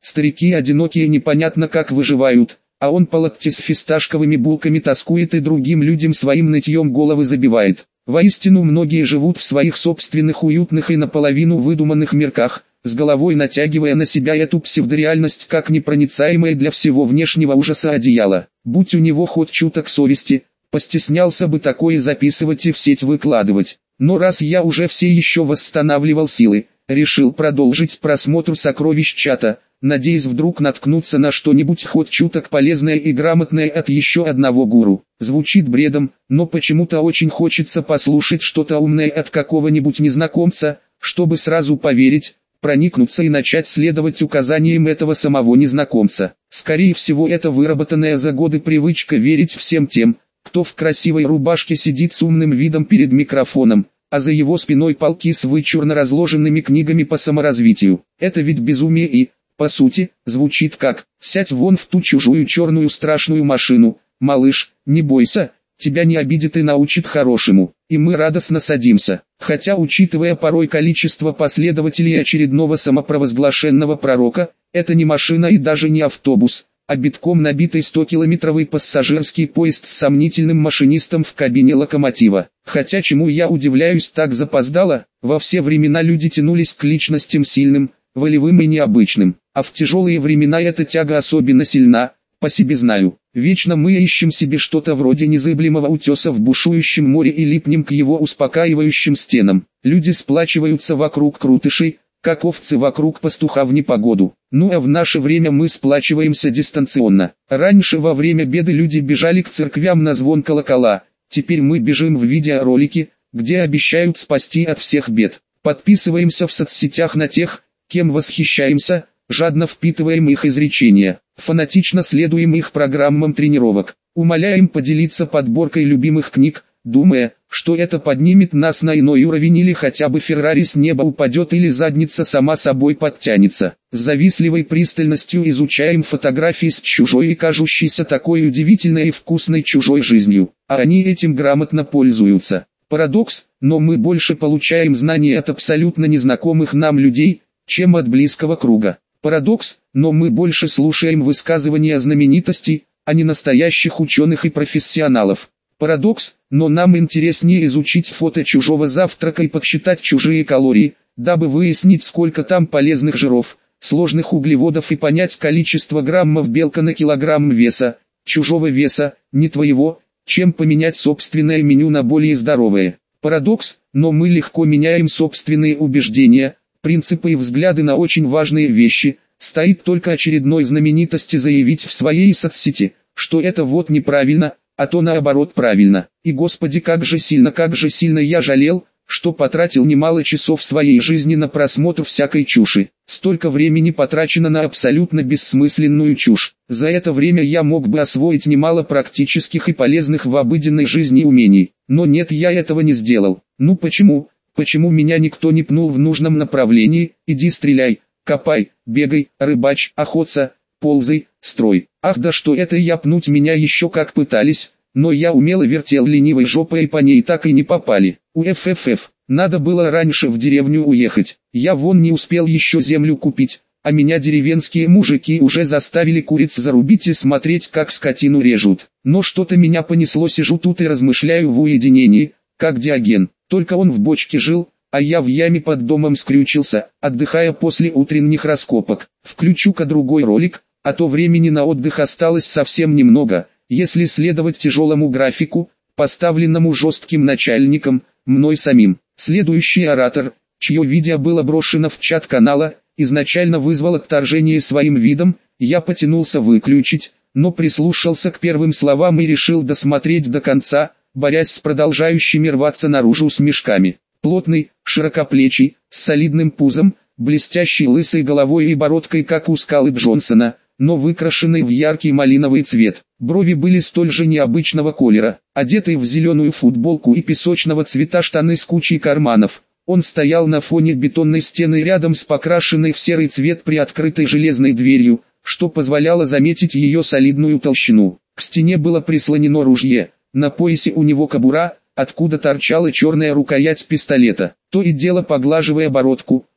Старики одинокие непонятно как выживают, а он по локти с фисташковыми булками тоскует и другим людям своим нытьем головы забивает. Воистину многие живут в своих собственных уютных и наполовину выдуманных мирках, с головой натягивая на себя эту псевдореальность как непроницаемое для всего внешнего ужаса одеяло. Будь у него хоть чуток совести, постеснялся бы такое записывать и в сеть выкладывать. Но раз я уже все еще восстанавливал силы, решил продолжить просмотр сокровищ чата, надеясь вдруг наткнуться на что-нибудь хоть чуток полезное и грамотное от еще одного гуру. Звучит бредом, но почему-то очень хочется послушать что-то умное от какого-нибудь незнакомца, чтобы сразу поверить, проникнуться и начать следовать указаниям этого самого незнакомца. Скорее всего, это выработанная за годы привычка верить всем тем, кто в красивой рубашке сидит с умным видом перед микрофоном, а за его спиной полки с вычурно разложенными книгами по саморазвитию. Это ведь безумие и, по сути, звучит как «сядь вон в ту чужую черную страшную машину, малыш, не бойся, тебя не обидит и научит хорошему». И мы радостно садимся. Хотя, учитывая порой количество последователей очередного самопровозглашенного пророка, это не машина и даже не автобус, а битком набитый 100-километровый пассажирский поезд с сомнительным машинистом в кабине локомотива. Хотя чему я удивляюсь так запоздало, во все времена люди тянулись к личностям сильным, волевым и необычным, а в тяжелые времена эта тяга особенно сильна, по себе знаю. Вечно мы ищем себе что-то вроде незыблемого утеса в бушующем море и липнем к его успокаивающим стенам. Люди сплачиваются вокруг крутышей, как овцы вокруг пастуха в непогоду. Ну а в наше время мы сплачиваемся дистанционно. Раньше во время беды люди бежали к церквям на звон колокола, теперь мы бежим в видеоролики, где обещают спасти от всех бед. Подписываемся в соцсетях на тех, кем восхищаемся, жадно впитываем их изречения, фанатично следуем их программам тренировок, умоляем поделиться подборкой любимых книг, думая, что это поднимет нас на иной уровень или хотя бы Феррари с неба упадет или задница сама собой подтянется. С завистливой пристальностью изучаем фотографии с чужой и кажущейся такой удивительной и вкусной чужой жизнью, а они этим грамотно пользуются. Парадокс, но мы больше получаем знания от абсолютно незнакомых нам людей, чем от близкого круга. Парадокс, но мы больше слушаем высказывания знаменитостей, а не настоящих ученых и профессионалов. Парадокс, но нам интереснее изучить фото чужого завтрака и подсчитать чужие калории, дабы выяснить, сколько там полезных жиров, сложных углеводов и понять количество граммов белка на килограмм веса, чужого веса, не твоего, чем поменять собственное меню на более здоровое. Парадокс, но мы легко меняем собственные убеждения, принципы и взгляды на очень важные вещи. Стоит только очередной знаменитости заявить в своей соцсети, что это вот неправильно, а то наоборот правильно. И Господи, как же сильно я жалел, что потратил немало часов своей жизни на просмотр всякой чуши. Столько времени потрачено на абсолютно бессмысленную чушь. За это время я мог бы освоить немало практических и полезных в обыденной жизни умений. Но нет, я этого не сделал. Ну почему? Почему меня никто не пнул в нужном направлении? Иди стреляй, копай, бегай, рыбачь, охоться, ползай, строй. Ах да что это я пнуть меня еще как пытались, но я умело вертел ленивой жопой и по ней так и не попали. Уффф, надо было раньше в деревню уехать. Я вон не успел еще землю купить, а меня деревенские мужики уже заставили куриц зарубить и смотреть как скотину режут. Но что-то меня понесло, сижу тут и размышляю в уединении, как Диоген. Только он в бочке жил, а я в яме под домом скрючился, отдыхая после утренних раскопок. Включу-ка другой ролик, а то времени на отдых осталось совсем немного, если следовать тяжелому графику, поставленному жестким начальником, мной самим. Следующий оратор, чье видео было брошено в чат канала, изначально вызвал отторжение своим видом, я потянулся выключить, но прислушался к первым словам и решил досмотреть до конца, борясь с продолжающими рваться наружу смешками. Плотный, широкоплечий, с солидным пузом, блестящей лысой головой и бородкой как у Скалы Джонсона, но выкрашенный в яркий малиновый цвет. Брови были столь же необычного колера, одетый в зеленую футболку и песочного цвета штаны с кучей карманов. Он стоял на фоне бетонной стены рядом с покрашенной в серый цвет приоткрытой железной дверью, что позволяло заметить ее солидную толщину. К стене было прислонено ружье, на поясе у него кобура, откуда торчала черная рукоять пистолета. То и дело поглаживая бородку,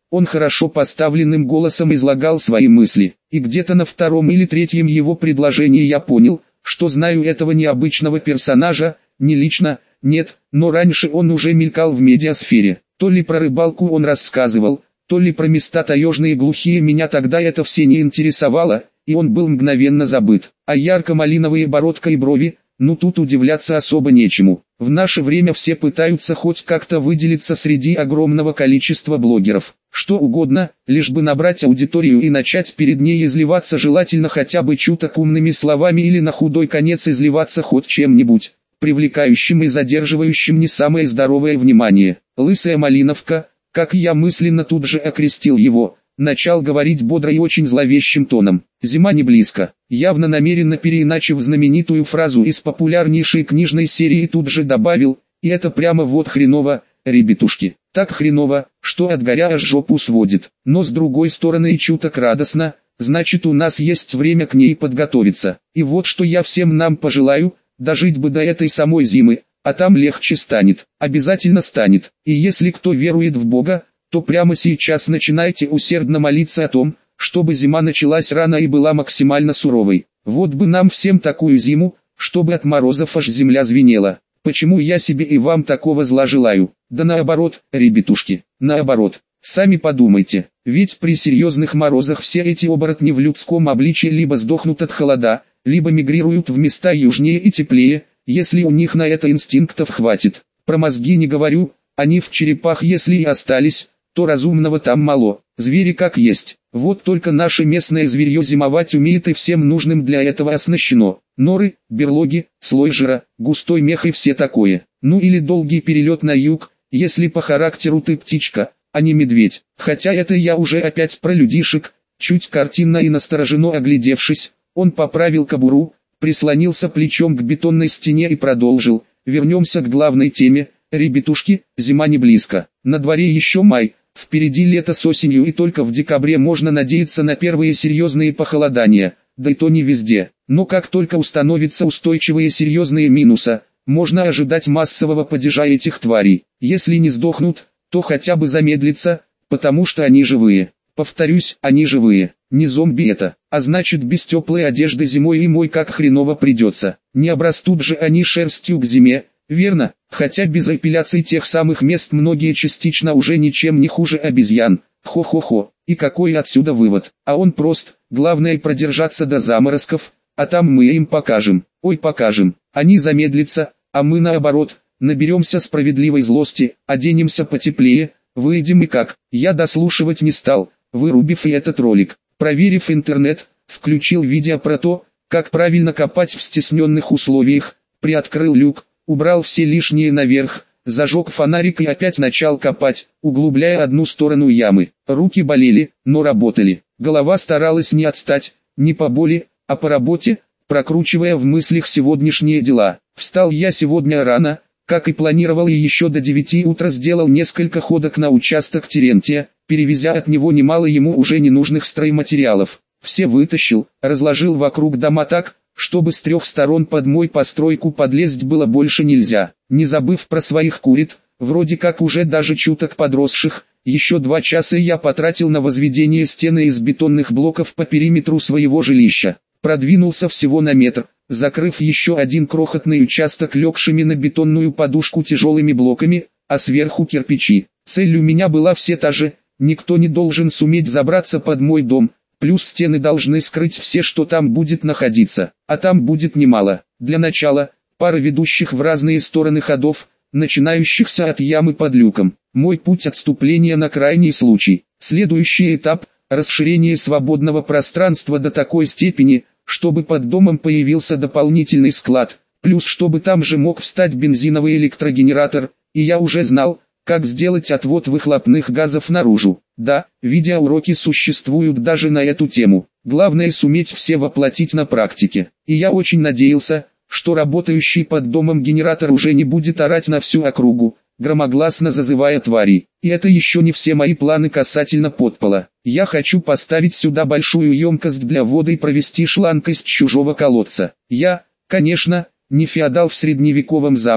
Он хорошо поставленным голосом излагал свои мысли, и где-то на втором или третьем его предложении я понял, что знаю этого необычного персонажа, не лично, нет, но раньше он уже мелькал в медиасфере. То ли про рыбалку он рассказывал, то ли про места таежные глухие, меня тогда это все не интересовало, и он был мгновенно забыт. А ярко-малиновые бородка и брови, ну тут удивляться особо нечему. В наше время все пытаются хоть как-то выделиться среди огромного количества блогеров. Что угодно, лишь бы набрать аудиторию и начать перед ней изливаться, желательно хотя бы чуток умными словами или на худой конец изливаться хоть чем-нибудь, привлекающим и задерживающим не самое здоровое внимание. Лысая малиновка, как и я мысленно тут же окрестил его, начал говорить бодро и очень зловещим тоном. Зима не близко, явно намеренно переиначив знаменитую фразу из популярнейшей книжной серии, тут же добавил, и это прямо вот хреново, ребятушки. Так хреново, что от горя аж жопу сводит, но с другой стороны и чуток радостно, значит у нас есть время к ней подготовиться. И вот что я всем нам пожелаю, дожить бы до этой самой зимы, а там легче станет, обязательно станет. И если кто верует в Бога, то прямо сейчас начинайте усердно молиться о том, чтобы зима началась рано и была максимально суровой. Вот бы нам всем такую зиму, чтобы от морозов аж земля звенела. Почему я себе и вам такого зла желаю? Да наоборот, ребятушки, наоборот. Сами подумайте, ведь при серьезных морозах все эти оборотни в людском обличье либо сдохнут от холода, либо мигрируют в места южнее и теплее, если у них на это инстинктов хватит. Про мозги не говорю, они в черепах если и остались, то разумного там мало, звери как есть. Вот только наше местное зверье зимовать умеет и всем нужным для этого оснащено. Норы, берлоги, слой жира, густой мех и все такое. Ну или долгий перелет на юг, если по характеру ты птичка, а не медведь. Хотя это я уже опять про людишек. Чуть картинно и настороженно оглядевшись, он поправил кобуру, прислонился плечом к бетонной стене и продолжил. Вернемся к главной теме. Ребятушки, зима не близко. На дворе еще май. Впереди лето с осенью, и только в декабре можно надеяться на первые серьезные похолодания, да и то не везде. Но как только установятся устойчивые серьезные минуса, можно ожидать массового падежа этих тварей. Если не сдохнут, то хотя бы замедлится, потому что они живые. Повторюсь, они живые, не зомби это, а значит без теплой одежды зимой им ой как хреново придется. Не обрастут же они шерстью к зиме, верно? Хотя без эпиляции тех самых мест многие частично уже ничем не хуже обезьян. Хо-хо-хо. И какой отсюда вывод? А он прост, главное продержаться до заморозков, а там мы им покажем. Ой, покажем. Они замедлятся, а мы наоборот, наберемся справедливой злости, оденемся потеплее, выйдем и как. Я дослушивать не стал, вырубив и этот ролик. Проверив интернет, включил видео про то, как правильно копать в стесненных условиях, приоткрыл люк, убрал все лишнее наверх, зажег фонарик и опять начал копать, углубляя одну сторону ямы. Руки болели, но работали. Голова старалась не отстать, не по боли, а по работе, прокручивая в мыслях сегодняшние дела. Встал я сегодня рано, как и планировал, и еще до 9 утра сделал несколько ходок на участок Терентия, перевезя от него немало ему уже ненужных стройматериалов. Все вытащил, разложил вокруг дома так, чтобы с 3 сторон под мой постройку подлезть было больше нельзя. Не забыв про своих курит, вроде как уже даже чуток подросших, еще 2 часа я потратил на возведение стены из бетонных блоков по периметру своего жилища. Продвинулся всего на метр, закрыв еще один крохотный участок легшими на бетонную подушку тяжелыми блоками, а сверху кирпичи. Цель у меня была все та же, никто не должен суметь забраться под мой дом. Плюс стены должны скрыть все, что там будет находиться, а там будет немало. Для начала, пара ведущих в разные стороны ходов, начинающихся от ямы под люком. Мой путь отступления на крайний случай. Следующий этап – расширение свободного пространства до такой степени, чтобы под домом появился дополнительный склад, плюс чтобы там же мог встать бензиновый электрогенератор, и я уже знал, как сделать отвод выхлопных газов наружу. Да, видеоуроки существуют даже на эту тему. Главное суметь все воплотить на практике. И я очень надеялся, что работающий под домом генератор уже не будет орать на всю округу, громогласно зазывая тварей. И это еще не все мои планы касательно подпола. Я хочу поставить сюда большую емкость для воды и провести шланг из чужого колодца. Я, конечно, не феодал в средневековом замке,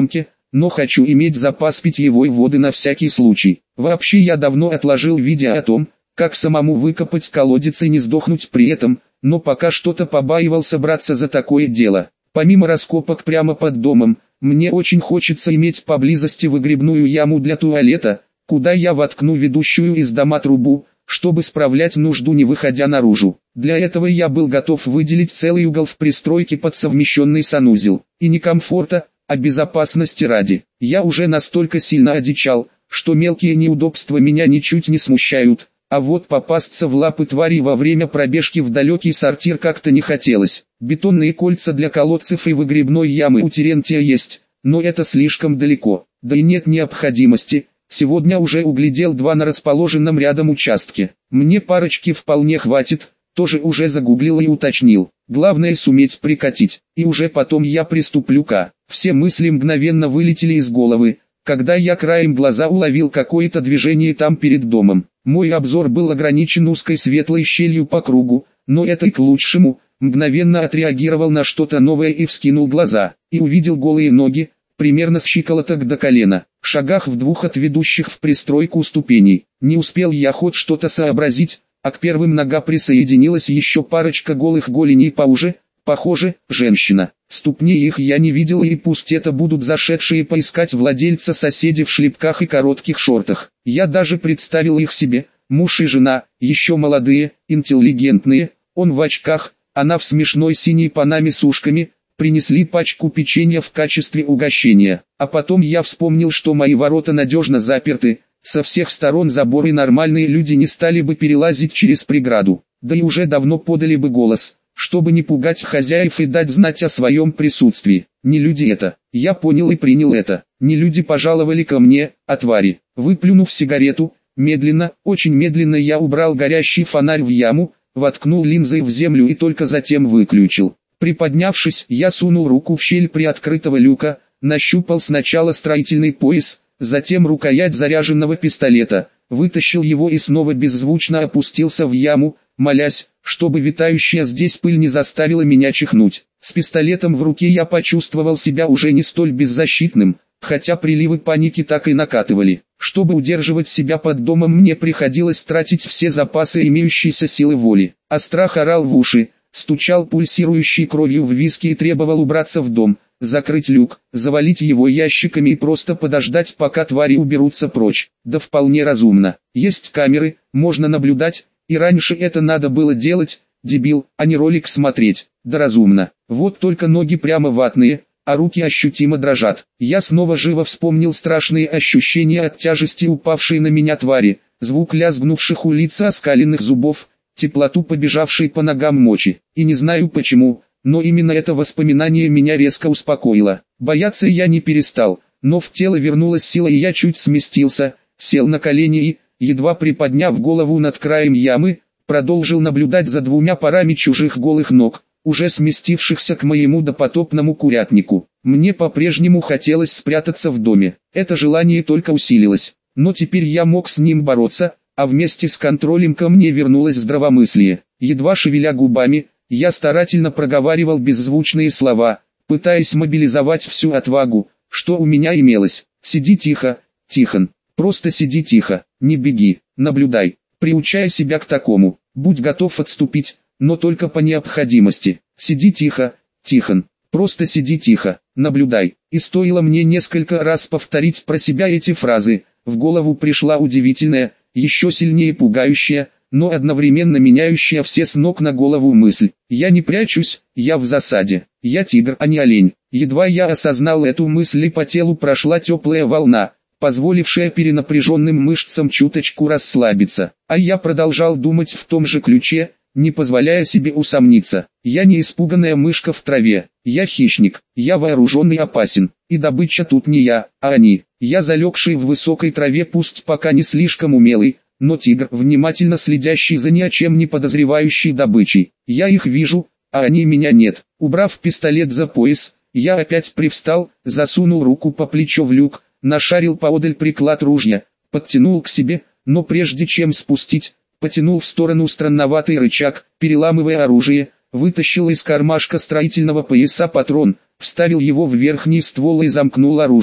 но хочу иметь запас питьевой воды на всякий случай. Вообще я давно отложил видео о том, как самому выкопать колодец и не сдохнуть при этом, но пока что-то побаивался браться за такое дело. Помимо раскопок прямо под домом, мне очень хочется иметь поблизости выгребную яму для туалета, куда я воткну ведущую из дома трубу, чтобы справлять нужду не выходя наружу. Для этого я был готов выделить целый угол в пристройке под совмещенный санузел. И не комфорта, а безопасности ради. Я уже настолько сильно одичал, что мелкие неудобства меня ничуть не смущают, а вот попасться в лапы твари во время пробежки в далекий сортир как-то не хотелось. Бетонные кольца для колодцев и выгребной ямы у Терентия есть, но это слишком далеко, да и нет необходимости. Сегодня уже углядел два на расположенном рядом участке. Мне парочки вполне хватит, тоже уже загуглил и уточнил. Главное суметь прикатить, и уже потом я приступлю-ка. Все мысли мгновенно вылетели из головы, когда я краем глаза уловил какое-то движение там перед домом. Мой обзор был ограничен узкой светлой щелью по кругу, но это и к лучшему. Мгновенно отреагировал на что-то новое и вскинул глаза, и увидел голые ноги, примерно с щиколоток до колена, шагах в 2 от ведущих в пристройку ступеней. Не успел я хоть что-то сообразить, а к первым нога присоединилась еще парочка голых голеней поуже, похоже, женщина. Ступни их я не видел, и пусть это будут зашедшие поискать владельца соседи в шлепках и коротких шортах. Я даже представил их себе, муж и жена, еще молодые, интеллигентные, он в очках, она в смешной синей панаме с ушками, принесли пачку печенья в качестве угощения. А потом я вспомнил, что мои ворота надежно заперты, со всех сторон забор, и нормальные люди не стали бы перелазить через преграду, да и уже давно подали бы голос, чтобы не пугать хозяев и дать знать о своем присутствии. Не люди это, я понял и принял это, не люди пожаловали ко мне, а твари. Выплюнув сигарету, медленно, очень медленно я убрал горящий фонарь в яму, воткнул линзы в землю и только затем выключил. Приподнявшись, я сунул руку в щель приоткрытого люка, нащупал сначала строительный пояс, затем рукоять заряженного пистолета, вытащил его и снова беззвучно опустился в яму, молясь, чтобы витающая здесь пыль не заставила меня чихнуть. С пистолетом в руке я почувствовал себя уже не столь беззащитным, хотя приливы паники так и накатывали. Чтобы удерживать себя под домом, мне приходилось тратить все запасы имеющейся силы воли, а страх орал в уши, стучал пульсирующей кровью в виски и требовал убраться в дом, закрыть люк, завалить его ящиками и просто подождать, пока твари уберутся прочь. Да вполне разумно. Есть камеры, можно наблюдать, и раньше это надо было делать, дебил, а не ролик смотреть. Да разумно. Вот только ноги прямо ватные, а руки ощутимо дрожат. Я снова живо вспомнил страшные ощущения от тяжести упавшей на меня твари, звук лязгнувших у лица оскаленных зубов, теплоту побежавшей по ногам мочи. И не знаю почему, но именно это воспоминание меня резко успокоило. Бояться я не перестал, но в тело вернулась сила, и я чуть сместился, сел на колени и, едва приподняв голову над краем ямы, продолжил наблюдать за 2 парами чужих голых ног, уже сместившихся к моему допотопному курятнику. Мне по-прежнему хотелось спрятаться в доме. Это желание только усилилось, но теперь я мог с ним бороться, а вместе с контролем ко мне вернулось здравомыслие. Едва шевеля губами, я старательно проговаривал беззвучные слова, пытаясь мобилизовать всю отвагу, что у меня имелось. «Сиди тихо, Тихон, просто сиди тихо, не беги, наблюдай, приучай себя к такому, будь готов отступить, но только по необходимости. Сиди тихо, Тихон, просто сиди тихо, наблюдай». И стоило мне несколько раз повторить про себя эти фразы, в голову пришла удивительная, еще сильнее пугающая, но одновременно меняющая все с ног на голову мысль. Я не прячусь, я в засаде, я тигр, а не олень. Едва я осознал эту мысль, и по телу прошла теплая волна, позволившая перенапряженным мышцам чуточку расслабиться. А я продолжал думать в том же ключе, не позволяя себе усомниться. Я не испуганная мышка в траве, я хищник, я вооруженный и опасен, и добыча тут не я, а они. Я залегший в высокой траве, пусть пока не слишком умелый, но тигр, внимательно следящий за ни о чем не подозревающей добычей. Я их вижу, а они меня нет. Убрав пистолет за пояс, я опять привстал, засунул руку по плечо в люк, нашарил поодаль приклад ружья, подтянул к себе, но прежде чем спустить, потянул в сторону странноватый рычаг, переламывая оружие, вытащил из кармашка строительного пояса патрон, вставил его в верхний ствол и замкнул оружие.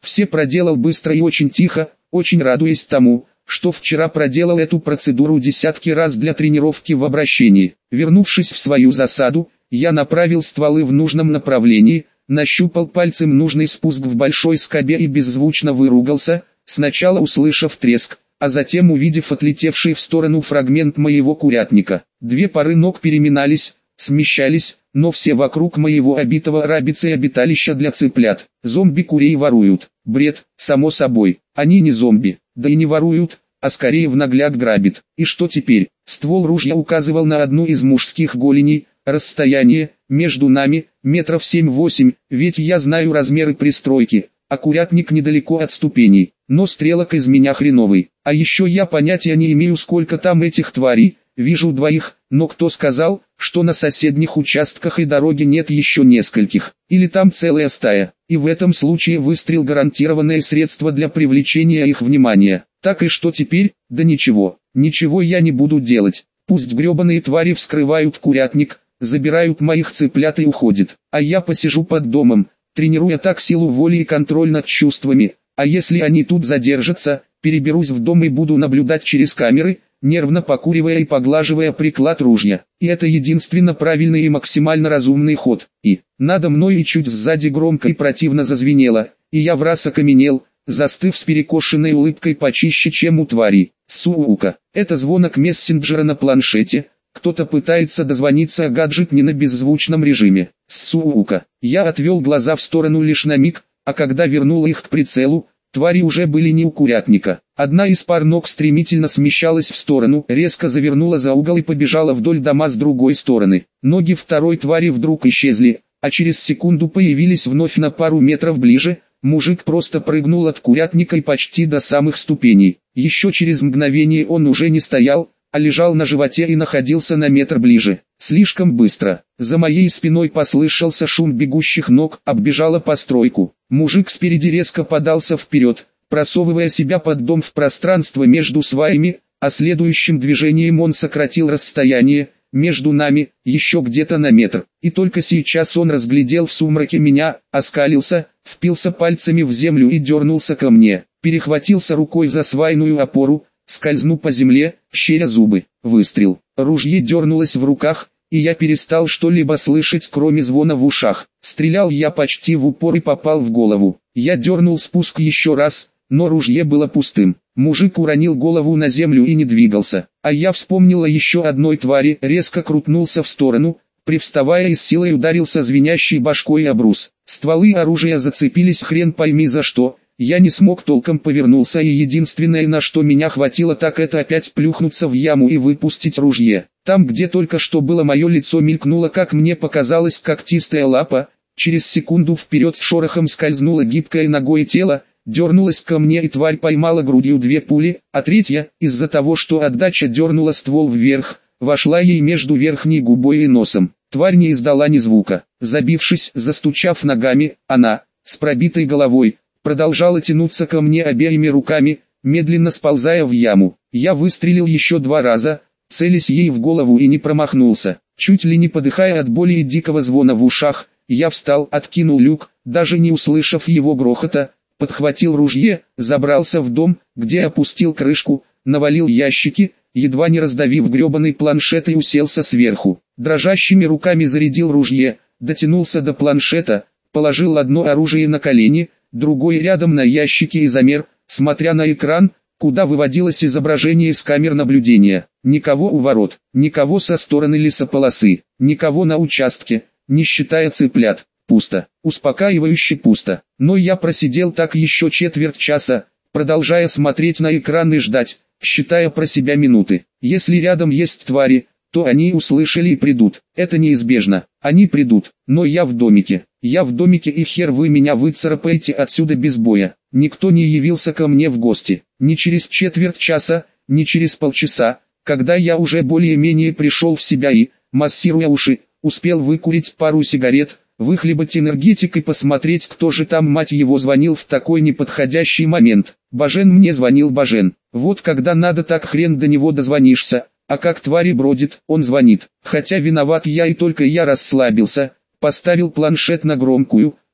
Все проделал быстро и очень тихо, очень радуясь тому, что вчера проделал эту процедуру десятки раз для тренировки в обращении. Вернувшись в свою засаду, я направил стволы в нужном направлении, нащупал пальцем нужный спуск в большой скобе и беззвучно выругался, сначала услышав треск, а затем увидев отлетевший в сторону фрагмент моего курятника. Две пары ног переминались, смещались, но все вокруг моего обитого рабицей обиталища для цыплят. Зомби курей воруют. Бред, само собой. Они не зомби, да и не воруют, а скорее в нагляд грабит. И что теперь? Ствол ружья указывал на одну из мужских голеней. Расстояние между нами метров 7-8, ведь я знаю размеры пристройки, а курятник недалеко от ступеней. Но стрелок из меня хреновый. А еще я понятия не имею, сколько там этих тварей. Вижу двоих, но кто сказал, что на соседних участках и дороге нет еще нескольких, или там целая стая, и в этом случае выстрел гарантированное средство для привлечения их внимания. Так и что теперь? Да ничего, ничего я не буду делать. Пусть гребаные твари вскрывают курятник, забирают моих цыплят и уходят, а я посижу под домом, тренируя так силу воли и контроль над чувствами, а если они тут задержатся, переберусь в дом и буду наблюдать через камеры, нервно покуривая и поглаживая приклад ружья. И это единственно правильный и максимально разумный ход. И надо мной и чуть сзади громко и противно зазвенело, и я враз окаменел, застыв с перекошенной улыбкой почище, чем у твари. Сука, это звонок мессенджера на планшете. Кто-то пытается дозвониться, а гаджет не на беззвучном режиме. Сука, я отвел глаза в сторону лишь на миг, а когда вернул их к прицелу, твари уже были не у курятника. Одна из пар ног стремительно смещалась в сторону, резко завернула за угол и побежала вдоль дома с другой стороны. Ноги второй твари вдруг исчезли, а через секунду появились вновь на пару метров ближе. Мужик просто прыгнул от курятника и почти до самых ступеней. Еще через мгновение он уже не стоял, а лежал на животе и находился на метр ближе. Слишком быстро. За моей спиной послышался шум бегущих ног, оббежала постройку. Мужик спереди резко подался вперед, просовывая себя под дом в пространство между сваями, а следующим движением он сократил расстояние между нами еще где-то на метр. И только сейчас он разглядел в сумраке меня, оскалился, впился пальцами в землю и дернулся ко мне. Перехватился рукой за свайную опору, скользнул по земле, щеря зубы. Выстрел. Ружье дернулось в руках, и я перестал что-либо слышать, кроме звона в ушах. Стрелял я почти в упор и попал в голову. Я дернул спуск еще раз, но ружье было пустым. Мужик уронил голову на землю и не двигался. А я вспомнил о еще одной твари, резко крутнулся в сторону, привставая и с силой ударился звенящей башкой об брус. Стволы оружия зацепились хрен пойми за что. Я не смог толком повернуться, и единственное, на что меня хватило, так это опять плюхнуться в яму и выпустить ружье. Там, где только что было мое лицо, мелькнуло, как мне показалось, когтистая лапа. Через секунду вперед с шорохом скользнуло гибкое ногой тело, дернулась ко мне, и тварь поймала грудью две пули, а третья, из-за того, что отдача дернула ствол вверх, вошла ей между верхней губой и носом. Тварь не издала ни звука. Забившись, застучав ногами, она, с пробитой головой, продолжала тянуться ко мне обеими руками, медленно сползая в яму. Я выстрелил еще 2 раза, целясь ей в голову, и не промахнулся. Чуть ли не подыхая от боли и дикого звона в ушах, я встал, откинул люк, даже не услышав его грохота, подхватил ружье, забрался в дом, где опустил крышку, навалил ящики, едва не раздавив гребаный планшет, и уселся сверху. Дрожащими руками зарядил ружье, дотянулся до планшета, положил одно оружие на колени, другой рядом на ящике и замер, смотря на экран, куда выводилось изображение с камер наблюдения. Никого у ворот, никого со стороны лесополосы, никого на участке, не считая цыплят. Пусто, успокаивающе пусто. Но я просидел так еще четверть часа, продолжая смотреть на экран и ждать, считая про себя минуты. Если рядом есть твари, то они услышали и придут. Это неизбежно, они придут. Но я в домике. Я в домике, и хер вы меня выцарапаете отсюда без боя. Никто не явился ко мне в гости. Ни через четверть часа, ни через полчаса, когда я уже более-менее пришел в себя и, массируя уши, успел выкурить пару сигарет, выхлебать энергетик и посмотреть, кто же там, мать его, звонил в такой неподходящий момент. Бажен мне звонил, Бажен. Вот когда надо, так хрен до него дозвонишься. А как твари бродит, он звонит. Хотя виноват я, и только я расслабился, поставил планшет на громкую,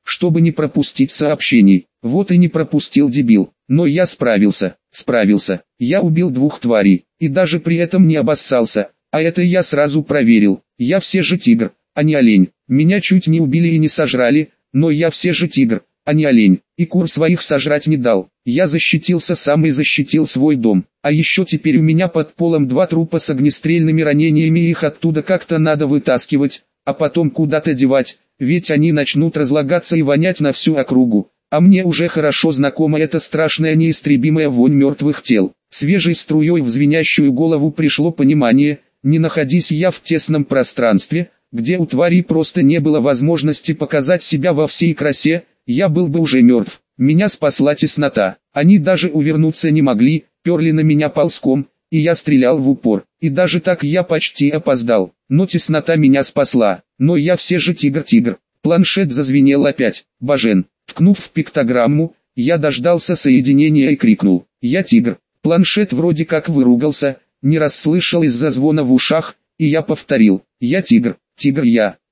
чтобы не пропустить сообщений. Вот и не пропустил, дебил. Но я справился. Я убил 2 тварей, и даже при этом не обоссался. А это я сразу проверил. Я все же тигр, а не олень. Меня чуть не убили и не сожрали, но я все же тигр, а не олень. И кур своих сожрать не дал. Я защитился сам и защитил свой дом. А еще теперь у меня под полом 2 трупа с огнестрельными ранениями, и их оттуда как-то надо вытаскивать, а потом куда-то девать, ведь они начнут разлагаться и вонять на всю округу. А мне уже хорошо знакома эта страшная неистребимая вонь мертвых тел. Свежей струей в звенящую голову пришло понимание: не находись я в тесном пространстве, где у тварей просто не было возможности показать себя во всей красе, я был бы уже мертв. Меня спасла теснота. Они даже увернуться не могли, перли на меня ползком, и я стрелял в упор. И даже так я почти опоздал. Но теснота меня спасла. Но я все же тигр. Планшет зазвенел опять. Бажен. Ткнув в пиктограмму, я дождался соединения и крикнул: «Я тигр». Планшет вроде как выругался, не расслышал из-за звона в ушах, и я повторил: «Я тигр, я».